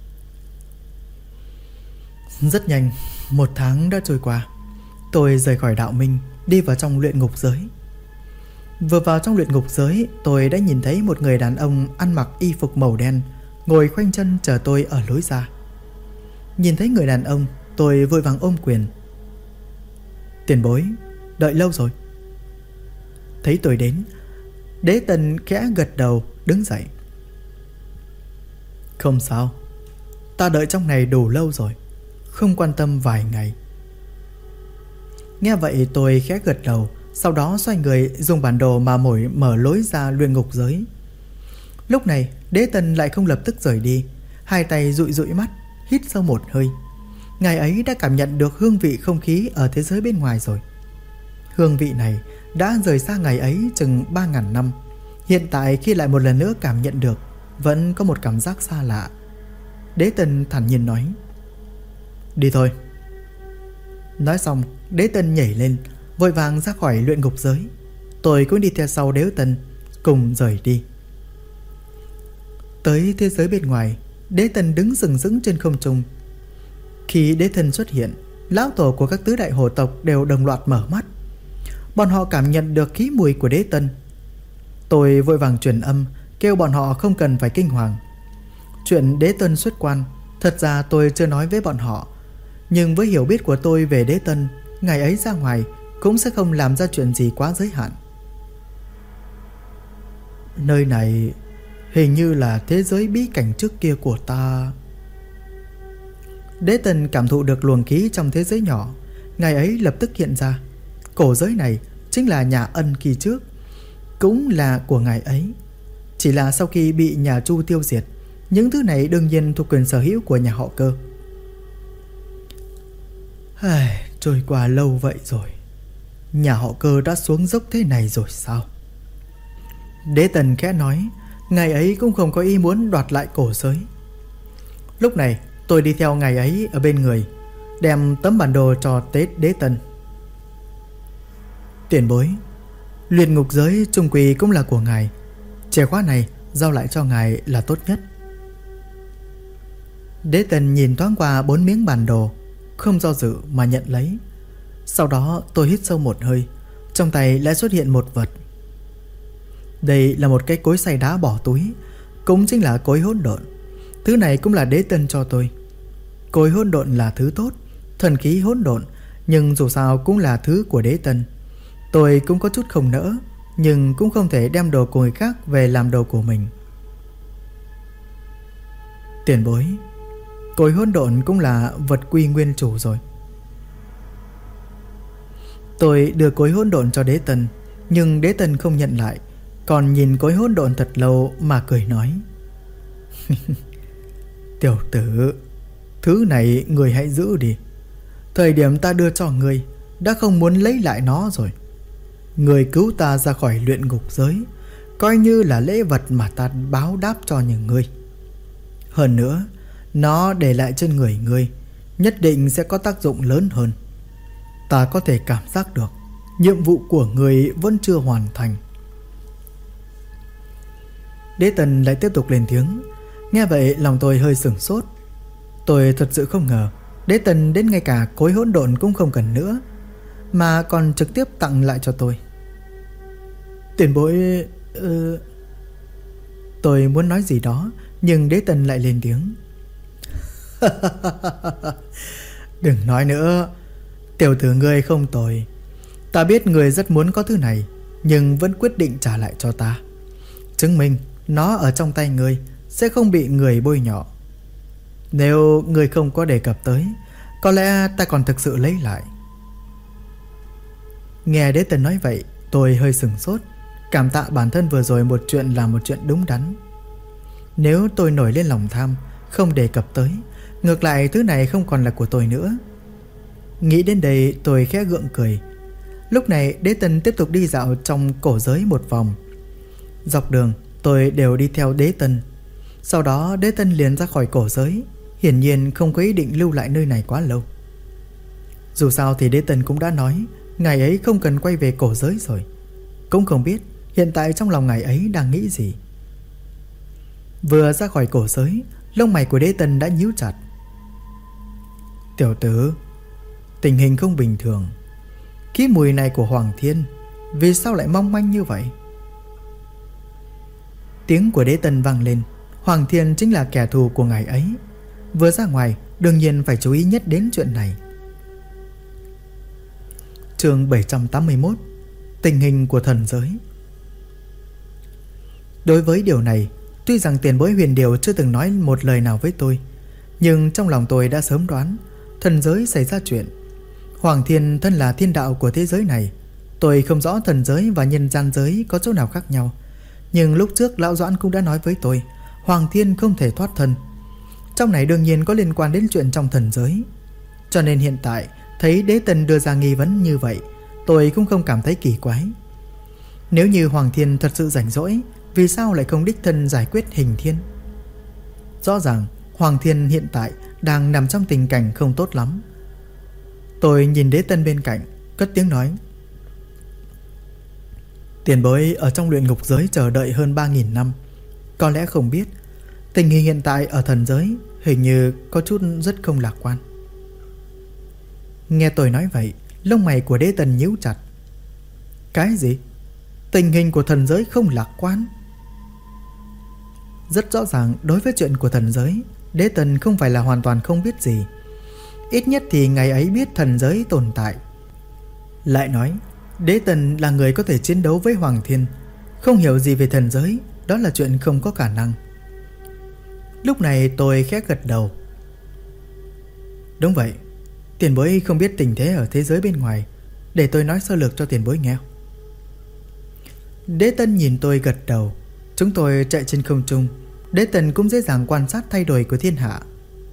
Rất nhanh, 1 tháng đã trôi qua. Tôi rời khỏi đạo minh, đi vào trong luyện ngục giới. Vừa vào trong luyện ngục giới, tôi đã nhìn thấy một người đàn ông ăn mặc y phục màu đen ngồi khoanh chân chờ tôi ở lối ra. Nhìn thấy người đàn ông, tôi vội vàng ôm quyền. Tiền bối, đợi lâu rồi. Thấy tôi đến, Đế Tân khẽ gật đầu đứng dậy. Không sao, ta đợi trong này đủ lâu rồi, không quan tâm vài ngày. Nghe vậy tôi khẽ gật đầu, sau đó xoay người dùng bản đồ mà mở lối ra luyện ngục giới. Lúc này Đế Tân lại không lập tức rời đi, hai tay dụi dụi mắt, hít sâu một hơi. Ngài ấy đã cảm nhận được hương vị không khí ở thế giới bên ngoài rồi. Hương vị này đã rời xa ngày ấy chừng 3.000 năm. Hiện tại khi lại một lần nữa cảm nhận được, vẫn có một cảm giác xa lạ. Đế Tân thản nhiên nói: Đi thôi. Nói xong, Đế Tân nhảy lên, vội vàng ra khỏi luyện ngục giới. Tôi cũng đi theo sau Đế Tân, cùng rời đi. Tới thế giới bên ngoài, Đế Tân đứng sừng sững trên không trung. Khi Đế Tân xuất hiện, lão tổ của các tứ đại hồ tộc đều đồng loạt mở mắt. Bọn họ cảm nhận được khí mùi của Đế Tân. Tôi vội vàng truyền âm kêu bọn họ không cần phải kinh hoàng. Chuyện Đế Tân xuất quan, thật ra tôi chưa nói với bọn họ. Nhưng với hiểu biết của tôi về Đế Tân, ngày ấy ra ngoài cũng sẽ không làm ra chuyện gì quá giới hạn. Nơi này hình như là thế giới bí cảnh trước kia của ta. Đế Tân cảm thụ được luồng khí trong thế giới nhỏ. Ngày ấy lập tức hiện ra. Cổ giới này chính là nhà Ân kỳ trước, cũng là của ngài ấy. Chỉ là sau khi bị nhà Chu tiêu diệt, những thứ này đương nhiên thuộc quyền sở hữu của nhà họ Cơ. Trôi qua lâu vậy rồi, nhà họ Cơ đã xuống dốc thế này rồi sao? Đế Tân khẽ nói, ngài ấy cũng không có ý muốn đoạt lại cổ giới. Lúc này tôi đi theo ngài ấy ở bên người, đem tấm bản đồ cho Đế Tân. Tiền bối, luyện ngục giới chung quy cũng là của ngài, chìa khóa này giao lại cho ngài là tốt nhất. Đế Tân nhìn thoáng qua 4 miếng bản đồ, không do dự mà nhận lấy. Sau đó tôi hít sâu một hơi, trong tay lại xuất hiện một vật. Đây là một cái cối xay đá bỏ túi, cũng chính là cối hỗn độn. Thứ này cũng là Đế Tân cho tôi. Cối hỗn độn là thứ tốt, thần khí hỗn độn, nhưng dù sao cũng là thứ của Đế Tân. Tôi cũng có chút không nỡ, nhưng cũng không thể đem đồ của người khác về làm đồ của mình. Tiền bối, cối hỗn độn cũng là vật quy nguyên chủ rồi. Tôi đưa cối hỗn độn cho Đế Tân, nhưng Đế Tân không nhận lại, còn nhìn cối hỗn độn thật lâu mà cười nói: Tiểu tử, thứ này người hãy giữ đi. Thời điểm ta đưa cho người đã không muốn lấy lại nó rồi. Người cứu ta ra khỏi luyện ngục giới, coi như là lễ vật mà ta báo đáp cho những người. Hơn nữa, nó để lại trên người ngươi nhất định sẽ có tác dụng lớn hơn. Ta có thể cảm giác được nhiệm vụ của ngươi vẫn chưa hoàn thành. Đế Tân lại tiếp tục lên tiếng. Nghe vậy lòng tôi hơi sửng sốt. Tôi thật sự không ngờ Đế Tân đến ngay cả cối hỗn độn cũng không cần nữa, mà còn trực tiếp tặng lại cho tôi. Tiền bối... Tôi muốn nói gì đó, nhưng Đế Tân lại lên tiếng. Đừng nói nữa, tiểu tử ngươi không tồi. Ta biết ngươi rất muốn có thứ này, nhưng vẫn quyết định trả lại cho ta, chứng minh nó ở trong tay ngươi sẽ không bị người bôi nhọ. Nếu ngươi không có đề cập tới, có lẽ ta còn thực sự lấy lại. Nghe Đế Tân nói vậy, tôi hơi sửng sốt, cảm tạ bản thân vừa rồi một chuyện là một chuyện đúng đắn. Nếu tôi nổi lên lòng tham, không đề cập tới, ngược lại thứ này không còn là của tôi nữa. Nghĩ đến đây tôi khẽ gượng cười. Lúc này Đế Tân tiếp tục đi dạo trong cổ giới một vòng. Dọc đường tôi đều đi theo Đế Tân. Sau đó Đế Tân liền ra khỏi cổ giới, hiển nhiên không có ý định lưu lại nơi này quá lâu. Dù sao thì Đế Tân cũng đã nói ngày ấy không cần quay về cổ giới rồi. Cũng không biết hiện tại trong lòng ngày ấy đang nghĩ gì. Vừa ra khỏi cổ giới, lông mày của Đế Tân đã nhíu chặt. Tiểu tử, tình hình không bình thường. Cái mùi này của Hoàng Thiên vì sao lại mong manh như vậy? Tiếng của Đế Tân vang lên. Hoàng Thiên chính là kẻ thù của ngài ấy. Vừa ra ngoài đương nhiên phải chú ý nhất đến chuyện này. Chương 781. Tình hình của thần giới. Đối với điều này, tuy rằng tiền bối Huyền Điều chưa từng nói một lời nào với tôi, nhưng trong lòng tôi đã sớm đoán thần giới xảy ra chuyện. Hoàng Thiên thân là thiên đạo của thế giới này. Tôi không rõ thần giới và nhân gian giới có chỗ nào khác nhau, nhưng lúc trước Lão Doãn cũng đã nói với tôi Hoàng Thiên không thể thoát thân. Trong này đương nhiên có liên quan đến chuyện trong thần giới. Cho nên hiện tại thấy Đế Tân đưa ra nghi vấn như vậy, tôi cũng không cảm thấy kỳ quái. Nếu như Hoàng Thiên thật sự rảnh rỗi, vì sao lại không đích thân giải quyết Hình Thiên? Rõ ràng Hoàng Thiên hiện tại đang nằm trong tình cảnh không tốt lắm. Tôi nhìn Đế Tân bên cạnh, cất tiếng nói: Tiền bối ở trong luyện ngục giới chờ đợi hơn 3.000 năm, có lẽ không biết tình hình hiện tại ở thần giới hình như có chút rất không lạc quan. Nghe tôi nói vậy, lông mày của Đế Tân nhíu chặt. Cái gì? Tình hình của thần giới không lạc quan? Rất rõ ràng đối với chuyện của thần giới, Đế Tân không phải là hoàn toàn không biết gì. Ít nhất thì ngày ấy biết thần giới tồn tại. Lại nói Đế Tân là người có thể chiến đấu với Hoàng Thiên, không hiểu gì về thần giới, đó là chuyện không có khả năng. Lúc này tôi khẽ gật đầu. Đúng vậy, tiền bối không biết tình thế ở thế giới bên ngoài, để tôi nói sơ lược cho tiền bối nghe. Đế Tân nhìn tôi gật đầu. Chúng tôi chạy trên không trung, Đế Tân cũng dễ dàng quan sát thay đổi của thiên hạ.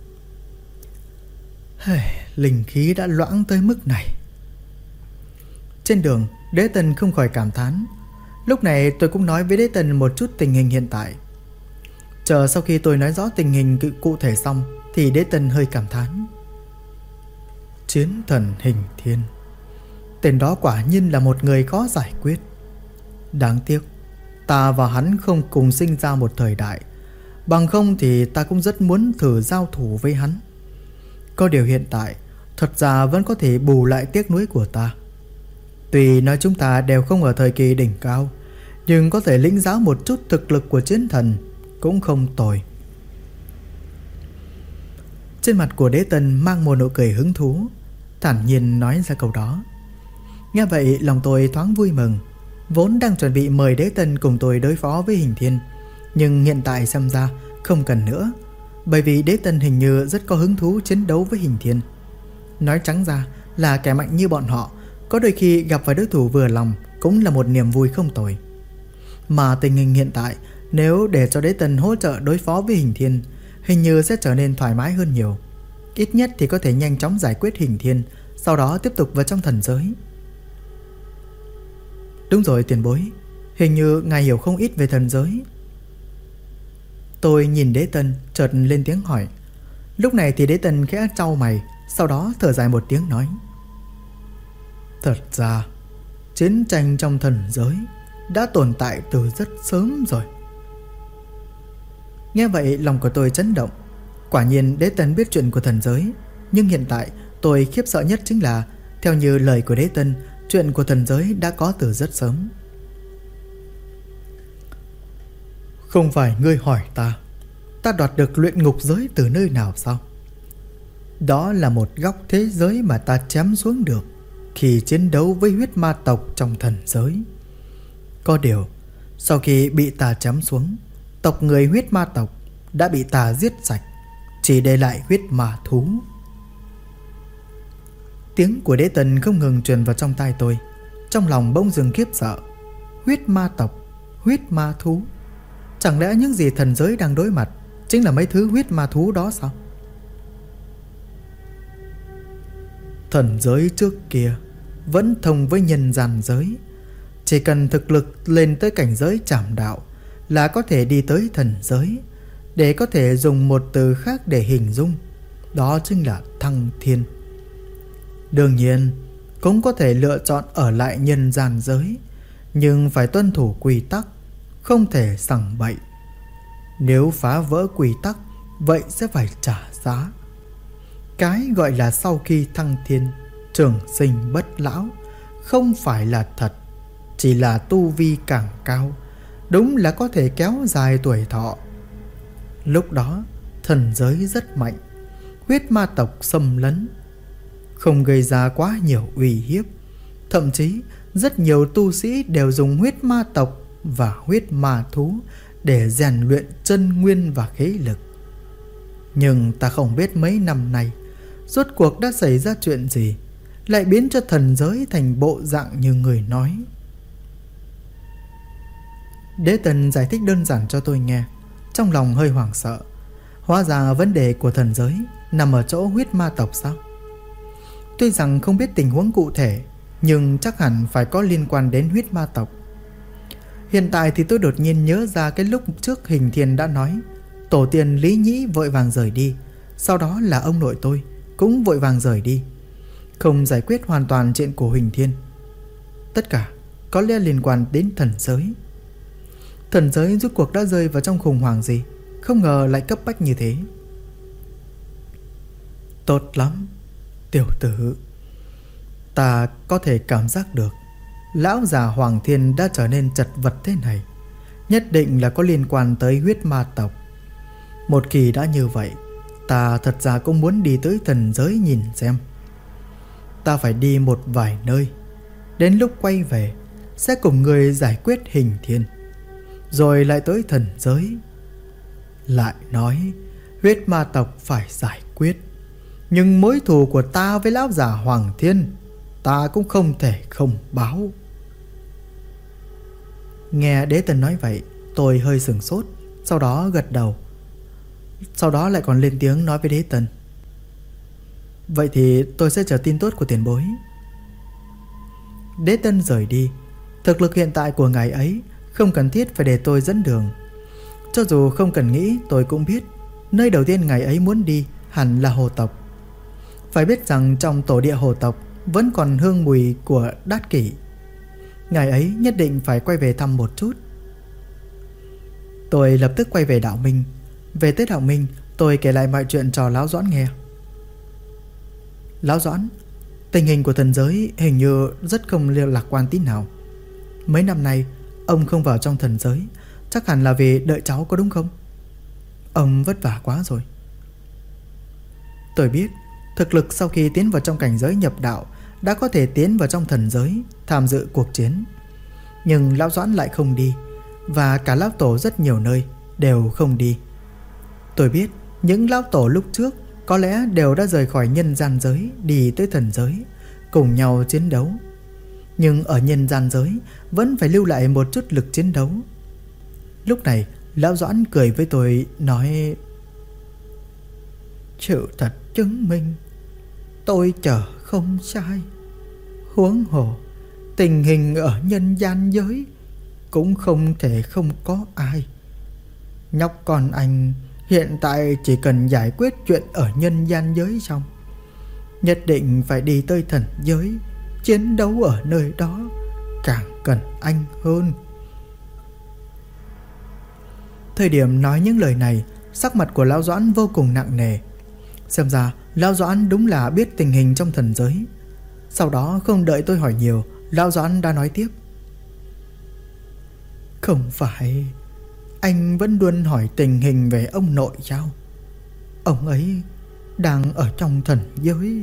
Linh khí đã loãng tới mức này. Trên đường Đế Tân không khỏi cảm thán. Lúc này tôi cũng nói với Đế Tân một chút tình hình hiện tại. Chờ sau khi tôi nói rõ tình hình cụ thể xong thì Đế Tân hơi cảm thán. Chiến thần Hình Thiên, tên đó quả nhiên là một người khó giải quyết. Đáng tiếc ta và hắn không cùng sinh ra một thời đại, bằng không thì ta cũng rất muốn thử giao thủ với hắn. Có điều hiện tại thật ra vẫn có thể bù lại tiếc nuối của ta. Tuy nói chúng ta đều không ở thời kỳ đỉnh cao, nhưng có thể lĩnh giáo một chút thực lực của chiến thần cũng không tồi. Trên mặt của Đế Tân mang một nụ cười hứng thú, thản nhiên nói ra câu đó. Nghe vậy lòng tôi thoáng vui mừng. Vốn đang chuẩn bị mời Đế Tân cùng tôi đối phó với Hình Thiên, nhưng hiện tại xem ra không cần nữa, bởi vì Đế Tân hình như rất có hứng thú chiến đấu với Hình Thiên. Nói trắng ra là kẻ mạnh như bọn họ, có đôi khi gặp phải đối thủ vừa lòng cũng là một niềm vui không tồi. Mà tình hình hiện tại, nếu để cho Đế Tân hỗ trợ đối phó với Hình Thiên, hình như sẽ trở nên thoải mái hơn nhiều. Ít nhất thì có thể nhanh chóng giải quyết Hình Thiên, sau đó tiếp tục vào trong thần giới. Đúng rồi tiền bối, hình như ngài hiểu không ít về thần giới. Tôi nhìn Đế Tân chợt lên tiếng hỏi. Lúc này thì Đế Tân khẽ trao mày, sau đó thở dài một tiếng nói: Thật ra chiến tranh trong thần giới đã tồn tại từ rất sớm rồi. Nghe vậy lòng của tôi chấn động. Quả nhiên Đế Tân biết chuyện của thần giới. Nhưng hiện tại tôi khiếp sợ nhất chính là, theo như lời của Đế Tân, chuyện của thần giới đã có từ rất sớm. Không phải ngươi hỏi ta đoạt được luyện ngục giới từ nơi nào sao? Đó là một góc thế giới mà ta chém xuống được khi chiến đấu với huyết ma tộc trong thần giới. Có điều sau khi bị ta chém xuống, tộc người huyết ma tộc đã bị ta giết sạch, chỉ để lại huyết ma thú. Tiếng của Đế Tân không ngừng truyền vào trong tai tôi. Trong lòng bỗng dưng khiếp sợ. Huyết ma tộc, huyết ma thú, chẳng lẽ những gì thần giới đang đối mặt chính là mấy thứ huyết ma thú đó sao? Thần giới trước kia vẫn thông với nhân gian giới. Chỉ cần thực lực lên tới cảnh giới trảm đạo là có thể đi tới thần giới. Để có thể dùng một từ khác để hình dung, đó chính là thăng thiên. Đương nhiên cũng có thể lựa chọn ở lại nhân gian giới, nhưng phải tuân thủ quy tắc, không thể sằng bậy. Nếu phá vỡ quy tắc, vậy sẽ phải trả giá. Cái gọi là sau khi thăng thiên, trường sinh bất lão không phải là thật, chỉ là tu vi càng cao, đúng là có thể kéo dài tuổi thọ. Lúc đó thần giới rất mạnh, huyết ma tộc xâm lấn, không gây ra quá nhiều uy hiếp. Thậm chí rất nhiều tu sĩ đều dùng huyết ma tộc và huyết ma thú để rèn luyện chân nguyên và khí lực. Nhưng ta không biết mấy năm nay rốt cuộc đã xảy ra chuyện gì, lại biến cho thần giới thành bộ dạng như người nói. Đế Tần giải thích đơn giản cho tôi nghe, trong lòng hơi hoảng sợ. Hóa ra vấn đề của thần giới nằm ở chỗ huyết ma tộc sao? Tuy rằng không biết tình huống cụ thể, nhưng chắc hẳn phải có liên quan đến huyết ma tộc. Hiện tại thì tôi đột nhiên nhớ ra cái lúc trước Hình Thiên đã nói tổ tiên Lý Nhĩ vội vàng rời đi, sau đó là ông nội tôi cũng vội vàng rời đi, không giải quyết hoàn toàn chuyện của Huỳnh Thiên. Tất cả có lẽ liên quan đến thần giới. Thần giới rốt cuộc đã rơi vào trong khủng hoảng gì, không ngờ lại cấp bách như thế. Tốt lắm, tiểu tử. Ta có thể cảm giác được lão già Hoàng Thiên đã trở nên chật vật thế này, nhất định là có liên quan tới huyết ma tộc. Một khi đã như vậy, ta thật ra cũng muốn đi tới thần giới nhìn xem. Ta phải đi một vài nơi, đến lúc quay về sẽ cùng người giải quyết Hình Thiên, rồi lại tới thần giới. Lại nói huyết ma tộc phải giải quyết, nhưng mối thù của ta với lão già Hoàng Thiên ta cũng không thể không báo. Nghe Đế Tần nói vậy, tôi hơi sửng sốt, sau đó gật đầu. Sau đó lại còn lên tiếng nói với Đế Tần: vậy thì tôi sẽ chờ tin tốt của tiền bối. Đế Tần rời đi. Thực lực hiện tại của ngài ấy không cần thiết phải để tôi dẫn đường. Cho dù không cần nghĩ, tôi cũng biết nơi đầu tiên ngài ấy muốn đi hẳn là hồ tộc. Phải biết rằng trong tổ địa hồ tộc vẫn còn hương mùi của Đát Kỷ. Ngài ấy nhất định phải quay về thăm một chút. Tôi lập tức quay về Đạo Minh. Về tới Đạo Minh, tôi kể lại mọi chuyện cho Lão Doãn nghe. Lão Doãn, tình hình của thần giới hình như rất không lạc quan tí nào. Mấy năm nay ông không vào trong thần giới, chắc hẳn là vì đợi cháu, có đúng không? Ông vất vả quá rồi. Tôi biết thực lực sau khi tiến vào trong cảnh giới nhập đạo đã có thể tiến vào trong thần giới tham dự cuộc chiến. Nhưng Lão Doãn lại không đi, và cả Lão Tổ rất nhiều nơi đều không đi. Tôi biết những Lão Tổ lúc trước có lẽ đều đã rời khỏi nhân gian giới đi tới thần giới, cùng nhau chiến đấu. Nhưng ở nhân gian giới vẫn phải lưu lại một chút lực chiến đấu. Lúc này Lão Doãn cười với tôi nói: sự thật chứng minh tôi chờ không sai. Huống hồ tình hình ở nhân gian giới cũng không thể không có ai. Nhóc con anh hiện tại chỉ cần giải quyết chuyện ở nhân gian giới xong, nhất định phải đi tới thần giới chiến đấu ở nơi đó, càng cần anh hơn. Thời điểm nói những lời này, sắc mặt của Lão Doãn vô cùng nặng nề. Xem ra Lão Doãn đúng là biết tình hình trong thần giới. Sau đó không đợi tôi hỏi nhiều, Lão Doãn đã nói tiếp: không phải anh vẫn luôn hỏi tình hình về ông nội sao? Ông ấy đang ở trong thần giới.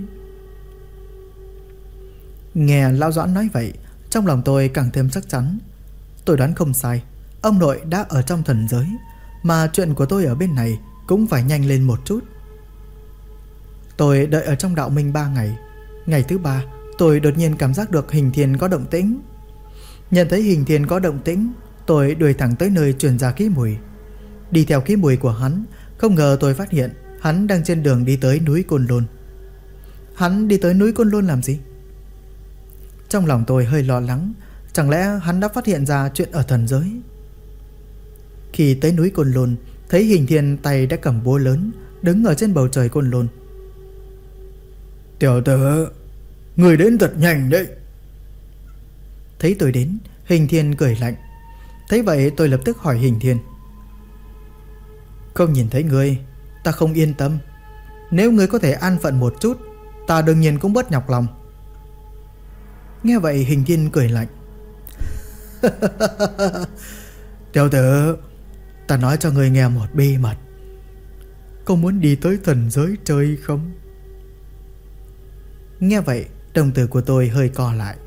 Nghe Lão Doãn nói vậy, trong lòng tôi càng thêm chắc chắn. Tôi đoán không sai, ông nội đã ở trong thần giới, mà chuyện của tôi ở bên này cũng phải nhanh lên một chút. Tôi đợi ở trong Đạo Minh 3 ngày. Ngày thứ 3, tôi đột nhiên cảm giác được Hình Thiên có động tĩnh. Nhận thấy Hình Thiên có động tĩnh, tôi đuổi thẳng tới nơi truyền ra khí mùi. Đi theo khí mùi của hắn, không ngờ tôi phát hiện hắn đang trên đường đi tới núi Côn Lôn. Hắn đi tới núi Côn Lôn làm gì? Trong lòng tôi hơi lo lắng, chẳng lẽ hắn đã phát hiện ra chuyện ở thần giới. Khi tới núi Côn Lôn, thấy Hình Thiên tay đã cầm búa lớn, đứng ở trên bầu trời Côn Lôn. Tiểu tử, người đến thật nhanh đấy. Thấy tôi đến, Hình Thiên cười lạnh. Thấy vậy tôi lập tức hỏi Hình Thiên. Không nhìn thấy ngươi, ta không yên tâm. Nếu ngươi có thể an phận một chút, ta đương nhiên cũng bớt nhọc lòng. Nghe vậy Hình Thiên cười lạnh. Tiểu tử, ta nói cho ngươi nghe một bí mật. Có muốn đi tới thần giới chơi không? Nghe vậy đồng tử của tôi hơi co lại.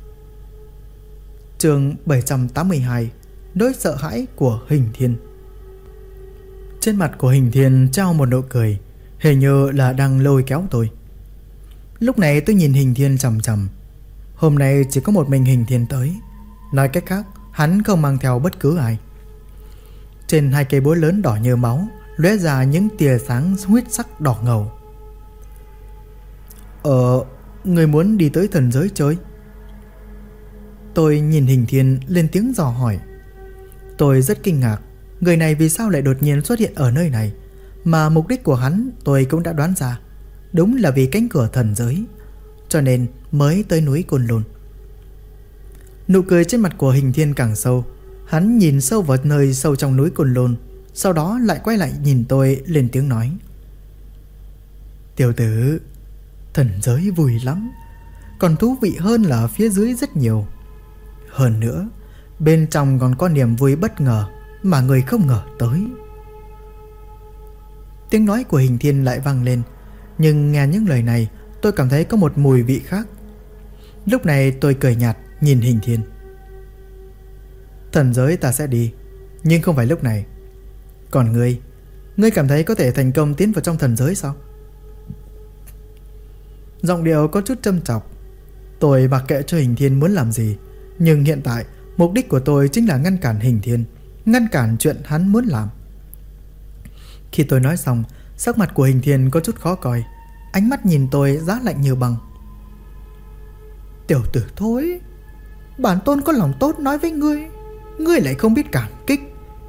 Chương 782. Nỗi sợ hãi của Hình Thiên. Trên mặt của Hình Thiên trao một nụ cười, hình như là đang lôi kéo tôi. Lúc này tôi nhìn Hình Thiên chằm chằm. Hôm nay chỉ có một mình Hình Thiên tới. Nói cách khác, hắn không mang theo bất cứ ai. Trên hai cây búa lớn đỏ như máu lóe ra những tia sáng huyết sắc đỏ ngầu. Người muốn đi tới thần giới chơi? Tôi nhìn Hình Thiên lên tiếng dò hỏi. Tôi rất kinh ngạc, người này vì sao lại đột nhiên xuất hiện ở nơi này. Mà mục đích của hắn tôi cũng đã đoán ra, đúng là vì cánh cửa thần giới, cho nên mới tới núi Côn Lôn. Nụ cười trên mặt của Hình Thiên càng sâu. Hắn nhìn sâu vào nơi sâu trong núi Côn Lôn, sau đó lại quay lại nhìn tôi lên tiếng nói. Tiểu tử, thần giới vui lắm, còn thú vị hơn là ở phía dưới rất nhiều. Hơn nữa, bên trong còn có niềm vui bất ngờ mà người không ngờ tới. Tiếng nói của Hình Thiên lại vang lên, nhưng nghe những lời này tôi cảm thấy có một mùi vị khác. Lúc này tôi cười nhạt nhìn Hình Thiên. Thần giới ta sẽ đi, nhưng không phải lúc này. Còn ngươi cảm thấy có thể thành công tiến vào trong thần giới sao? Giọng điệu có chút châm chọc. Tôi mặc kệ cho Hình Thiên muốn làm gì, nhưng hiện tại mục đích của tôi chính là ngăn cản Hình Thiên, ngăn cản chuyện hắn muốn làm. Khi tôi nói xong, sắc mặt của Hình Thiên có chút khó coi, ánh mắt nhìn tôi giá lạnh như băng. Tiểu tử thối, bản tôn có lòng tốt nói với ngươi lại không biết cảm kích.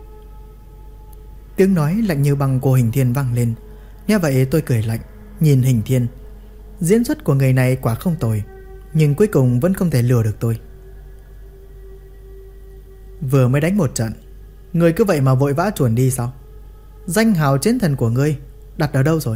Tiếng nói lạnh như băng của Hình Thiên vang lên. Nghe vậy tôi cười lạnh nhìn Hình Thiên. Diễn xuất của người này quả không tồi, nhưng cuối cùng vẫn không thể lừa được tôi. Vừa mới đánh một trận, ngươi cứ vậy mà vội vã chuồn đi sao? Danh hào chiến thần của ngươi đặt ở đâu rồi?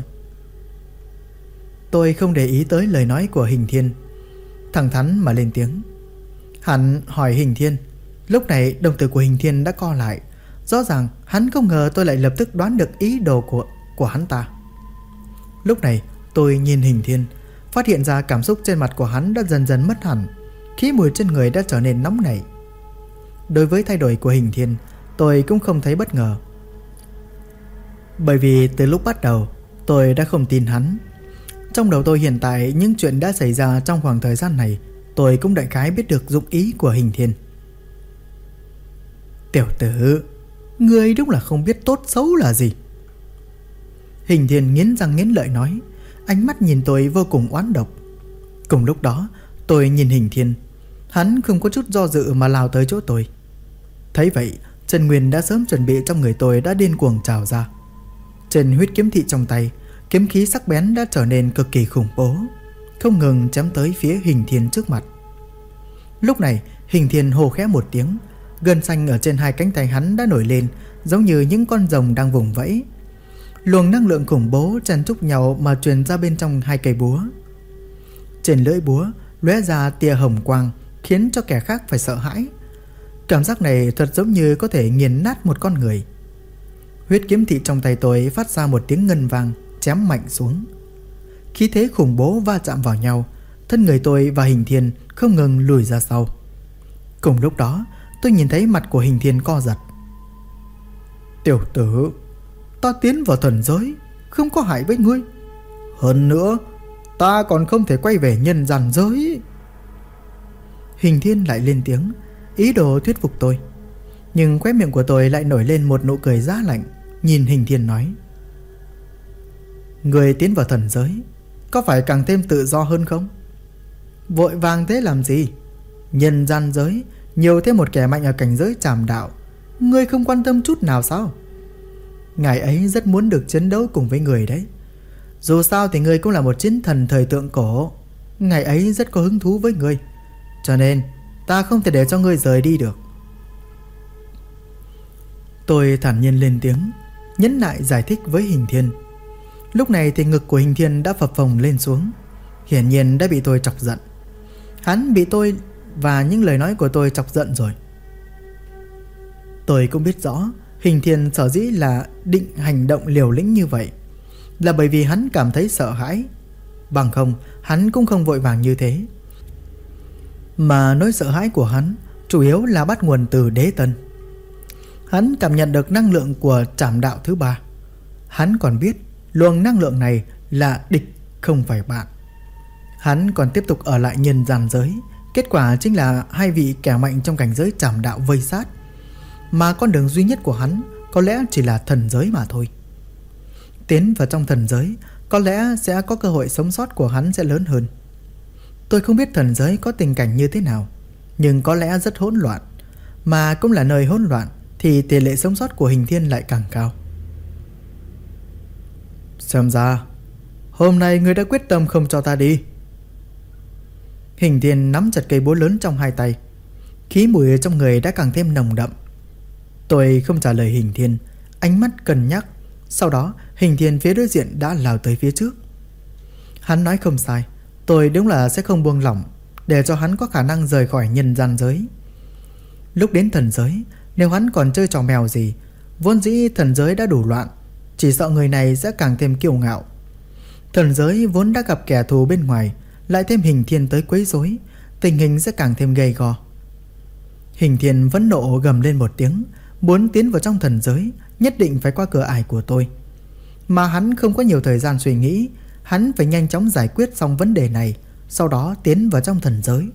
Tôi không để ý tới lời nói của Hình Thiên, thẳng thắn mà lên tiếng. Hắn hỏi Hình Thiên. Lúc này đồng tử của Hình Thiên đã co lại. Rõ ràng hắn không ngờ tôi lại lập tức đoán được ý đồ của hắn ta. Lúc này tôi nhìn Hình Thiên, phát hiện ra cảm xúc trên mặt của hắn đã dần dần mất hẳn, khí mùi trên người đã trở nên nóng nảy. Đối với thay đổi của Hình Thiên, tôi cũng không thấy bất ngờ, bởi vì từ lúc bắt đầu tôi đã không tin hắn. Trong đầu tôi hiện tại những chuyện đã xảy ra trong khoảng thời gian này, tôi cũng đại khái biết được dụng ý của Hình Thiên. Tiểu tử, ngươi đúng là không biết tốt xấu là gì. Hình Thiên nghiến răng nghiến lợi nói, ánh mắt nhìn tôi vô cùng oán độc. Cùng lúc đó tôi nhìn Hình Thiên, hắn không có chút do dự mà lao tới chỗ tôi. Thấy vậy, chân nguyên đã sớm chuẩn bị trong người tôi đã điên cuồng trào ra. Trên huyết kiếm thị trong tay, kiếm khí sắc bén đã trở nên cực kỳ khủng bố, không ngừng chém tới phía Hình Thiên trước mặt. Lúc này Hình Thiên hô khẽ một tiếng, gân xanh ở trên hai cánh tay hắn đã nổi lên, giống như những con rồng đang vùng vẫy. Luồng năng lượng khủng bố chen chúc nhau mà truyền ra bên trong hai cây búa. Trên lưỡi búa lóe ra tia hồng quang, khiến cho kẻ khác phải sợ hãi. Cảm giác này thật giống như có thể nghiền nát một con người. Huyết kiếm thị trong tay tôi phát ra một tiếng ngân vang, chém mạnh xuống. Khí thế khủng bố va chạm vào nhau, thân người tôi và Hình Thiên không ngừng lùi ra sau. Cùng lúc đó tôi nhìn thấy mặt của Hình Thiên co giật. Tiểu tử, ta tiến vào thần giới không có hại với ngươi. Hơn nữa, ta còn không thể quay về nhân gian giới. Hình Thiên lại lên tiếng, ý đồ thuyết phục tôi. Nhưng khóe miệng của tôi lại nổi lên một nụ cười giá lạnh, nhìn Hình Thiên nói: Người tiến vào thần giới có phải càng thêm tự do hơn không? Vội vàng thế làm gì? Nhân gian giới nhiều thêm một kẻ mạnh ở cảnh giới trảm đạo, ngươi không quan tâm chút nào sao? Ngài ấy rất muốn được chiến đấu cùng với người đấy. Dù sao thì ngươi cũng là một chiến thần thời thượng cổ, ngài ấy rất có hứng thú với ngươi, cho nên ta không thể để cho ngươi rời đi được. Tôi thản nhiên lên tiếng, nhẫn nại giải thích với Hình Thiên. Lúc này thì ngực của Hình Thiên đã phập phồng lên xuống, hiển nhiên đã bị tôi chọc giận. Hắn bị tôi và những lời nói của tôi chọc giận rồi. Tôi cũng biết rõ Hình Thiên sở dĩ là định hành động liều lĩnh như vậy là bởi vì hắn cảm thấy sợ hãi. Bằng không hắn cũng không vội vàng như thế. Mà nỗi sợ hãi của hắn chủ yếu là bắt nguồn từ Đế Tân. Hắn cảm nhận được năng lượng của trảm đạo thứ ba. Hắn còn biết luồng năng lượng này là địch, không phải bạn. Hắn còn tiếp tục ở lại nhân gian giới. Kết quả chính là hai vị kẻ mạnh trong cảnh giới trảm đạo vây sát. Mà con đường duy nhất của hắn có lẽ chỉ là thần giới mà thôi. Tiến vào trong thần giới, có lẽ sẽ có cơ hội sống sót của hắn sẽ lớn hơn. Tôi không biết thần giới có tình cảnh như thế nào, nhưng có lẽ rất hỗn loạn. Mà cũng là nơi hỗn loạn thì tỷ lệ sống sót của Hình Thiên lại càng cao. Xem ra hôm nay ngươi đã quyết tâm không cho ta đi. Hình Thiên nắm chặt cây búa lớn trong hai tay. Khí mùi trong người đã càng thêm nồng đậm. Tôi không trả lời Hình Thiên, ánh mắt cân nhắc. Sau đó Hình Thiên phía đối diện đã lao tới phía trước. Hắn nói không sai, tôi đúng là sẽ không buông lỏng để cho hắn có khả năng rời khỏi nhân gian giới. Lúc đến thần giới, nếu hắn còn chơi trò mèo gì, vốn dĩ thần giới đã đủ loạn, chỉ sợ người này sẽ càng thêm kiêu ngạo. Thần giới vốn đã gặp kẻ thù bên ngoài, lại thêm Hình Thiên tới quấy rối, tình hình sẽ càng thêm gay go. Hình Thiên vẫn nộ gầm lên một tiếng, muốn tiến vào trong thần giới nhất định phải qua cửa ải của tôi. Mà hắn không có nhiều thời gian suy nghĩ, hắn phải nhanh chóng giải quyết xong vấn đề này, sau đó tiến vào trong thần giới.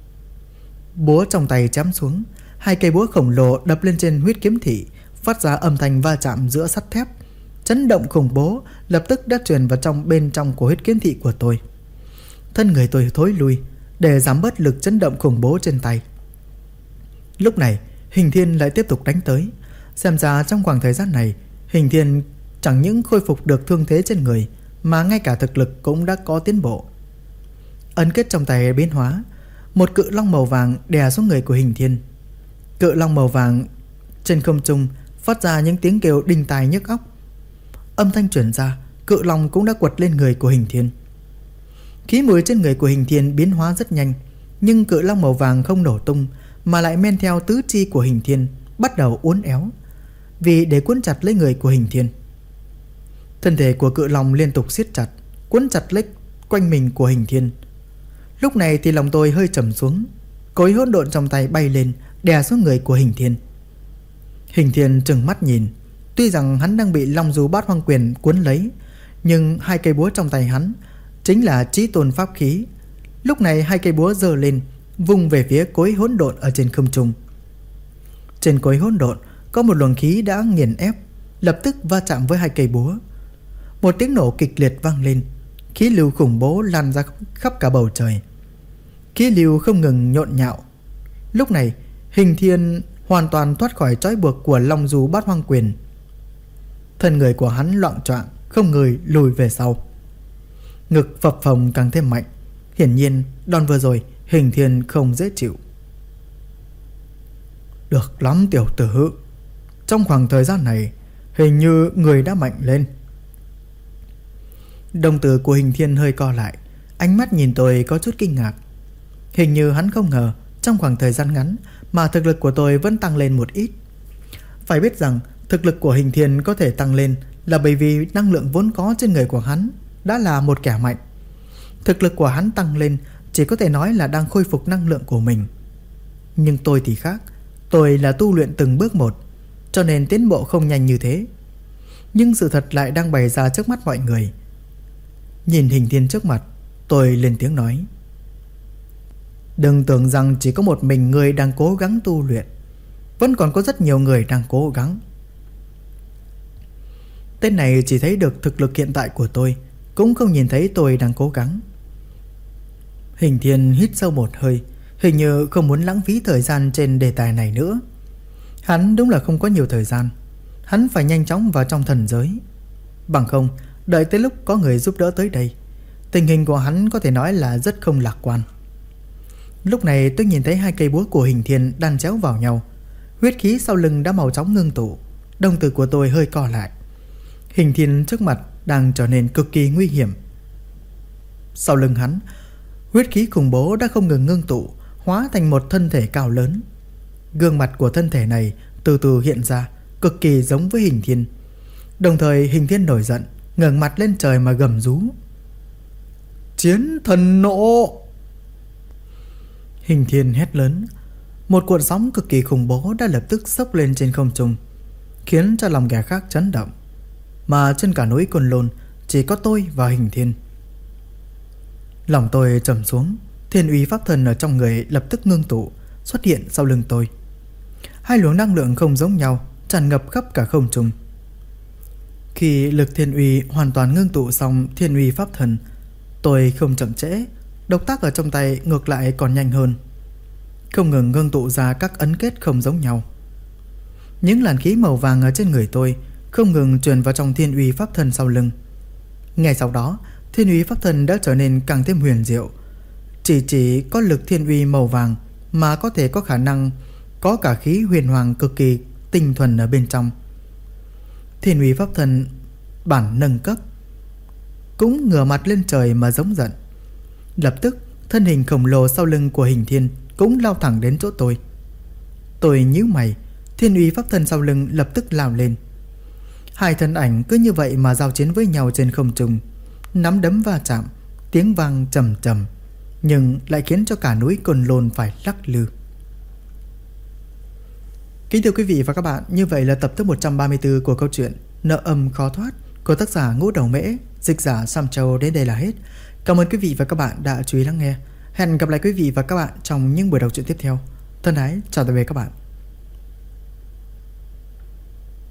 Búa trong tay chém xuống, hai cây búa khổng lồ đập lên trên huyết kiếm thị, phát ra âm thanh va chạm giữa sắt thép. Chấn động khủng bố lập tức đã truyền vào bên trong của huyết kiếm thị của tôi. Thân người tôi thối lui để giảm bớt lực chấn động khủng bố trên tay. Lúc này Hình Thiên lại tiếp tục đánh tới. Xem ra trong khoảng thời gian này Hình Thiên chẳng những khôi phục được thương thế trên người, mà ngay cả thực lực cũng đã có tiến bộ. Ấn kết trong tay biến hóa, một cự long màu vàng đè xuống người của Hình Thiên. Cự long màu vàng trên không trung phát ra những tiếng kêu đinh tai nhức óc. Âm thanh truyền ra, cự long cũng đã quật lên người của Hình Thiên. Khí mùi trên người của Hình Thiên biến hóa rất nhanh, nhưng cự long màu vàng không nổ tung, mà lại men theo tứ chi của Hình Thiên, bắt đầu uốn éo, vì để cuốn chặt lấy người của Hình Thiên. Thân thể của cự long liên tục siết chặt, cuốn chặt lấy quanh mình của Hình Thiên. Lúc này thì lòng tôi hơi trầm xuống, cối hỗn độn trong tay bay lên, đè xuống người của Hình Thiên. Hình Thiên trừng mắt nhìn. Tuy rằng hắn đang bị Long Du Bát Hoang Quyền cuốn lấy, nhưng hai cây búa trong tay hắn chính là chí tôn pháp khí. Lúc này hai cây búa giơ lên, vung về phía cối hỗn độn ở trên không trung. Trên cối hỗn độn có một luồng khí đã nghiền ép, lập tức va chạm với hai cây búa. Một tiếng nổ kịch liệt vang lên, khí lưu khủng bố lan ra khắp cả bầu trời. Khí lưu không ngừng nhộn nhạo. Lúc này Hình Thiên hoàn toàn thoát khỏi trói buộc của Long Du Bát Hoang Quyền. Thân người của hắn loạng choạng, không người lùi về sau. Ngực phập phồng càng thêm mạnh. Hiển nhiên đòn vừa rồi Hình Thiên không dễ chịu. Được lắm tiểu tử, trong khoảng thời gian này hình như người đã mạnh lên. Đồng tử của Hình Thiên hơi co lại, ánh mắt nhìn tôi có chút kinh ngạc. Hình như hắn không ngờ trong khoảng thời gian ngắn mà thực lực của tôi vẫn tăng lên một ít. Phải biết rằng thực lực của Hình Thiên có thể tăng lên là bởi vì năng lượng vốn có trên người của hắn đã là một kẻ mạnh. Thực lực của hắn tăng lên chỉ có thể nói là đang khôi phục năng lượng của mình. Nhưng tôi thì khác, tôi là tu luyện từng bước một, cho nên tiến bộ không nhanh như thế. Nhưng sự thật lại đang bày ra trước mắt mọi người. Nhìn Hình Thiên trước mặt, tôi lên tiếng nói: đừng tưởng rằng chỉ có một mình người đang cố gắng tu luyện, vẫn còn có rất nhiều người đang cố gắng. Tên này chỉ thấy được thực lực hiện tại của tôi, cũng không nhìn thấy tôi đang cố gắng. Hình Thiên hít sâu một hơi, hình như không muốn lãng phí thời gian trên đề tài này nữa. Hắn đúng là không có nhiều thời gian. Hắn phải nhanh chóng vào trong thần giới. Bằng không, đợi tới lúc có người giúp đỡ tới đây, tình hình của hắn có thể nói là rất không lạc quan. Lúc này tôi nhìn thấy hai cây búa của Hình Thiên đan chéo vào nhau. Huyết khí sau lưng đã mau chóng ngưng tụ. Đồng tử của tôi hơi co lại. Hình Thiên trước mặt đang trở nên cực kỳ nguy hiểm. Sau lưng hắn, huyết khí khủng bố đã không ngừng ngưng tụ, hóa thành một thân thể cao lớn. Gương mặt của thân thể này từ từ hiện ra, cực kỳ giống với Hình Thiên. Đồng thời Hình Thiên nổi giận, ngẩng mặt lên trời mà gầm rú: Chiến thần nộ! Hình Thiên hét lớn. Một cuộn sóng cực kỳ khủng bố đã lập tức xốc lên trên không trung, khiến cho lòng kẻ khác chấn động. Mà trên cả núi Côn Lôn chỉ có tôi và Hình Thiên. Lòng tôi trầm xuống. Thiên uy pháp thần ở trong người lập tức ngưng tụ, xuất hiện sau lưng tôi. Hai luồng năng lượng không giống nhau tràn ngập khắp cả không trung. Khi lực thiên uy hoàn toàn ngưng tụ xong thiên uy pháp thần, tôi không chậm trễ, động tác ở trong tay ngược lại còn nhanh hơn, không ngừng ngưng tụ ra các ấn kết không giống nhau. Những làn khí màu vàng ở trên người tôi không ngừng truyền vào trong thiên uy pháp thần sau lưng. Ngay sau đó, thiên uy pháp thần đã trở nên càng thêm huyền diệu. Chỉ có lực thiên uy màu vàng mà có thể có khả năng có cả khí huyền hoàng cực kỳ tinh thuần ở bên trong. Thiên uy pháp thần bản nâng cấp cũng ngửa mặt lên trời mà giống giận. Lập tức thân hình khổng lồ sau lưng của Hình Thiên cũng lao thẳng đến chỗ tôi. Tôi nhíu mày. Thiên uy pháp thần sau lưng lập tức lao lên. Hai thân ảnh cứ như vậy mà giao chiến với nhau trên không trung, nắm đấm va chạm, tiếng vang trầm trầm, nhưng lại khiến cho cả núi Côn Lôn phải lắc lư. Kính thưa quý vị và các bạn, như vậy là tập thứ 134 của câu chuyện Nợ Âm Khó Thoát của tác giả Ngũ Đầu Mễ, dịch giả Sam Châu đến đây là hết. Cảm ơn quý vị và các bạn đã chú ý lắng nghe. Hẹn gặp lại quý vị và các bạn trong những buổi đọc truyện tiếp theo. Thân ái chào tạm biệt các bạn.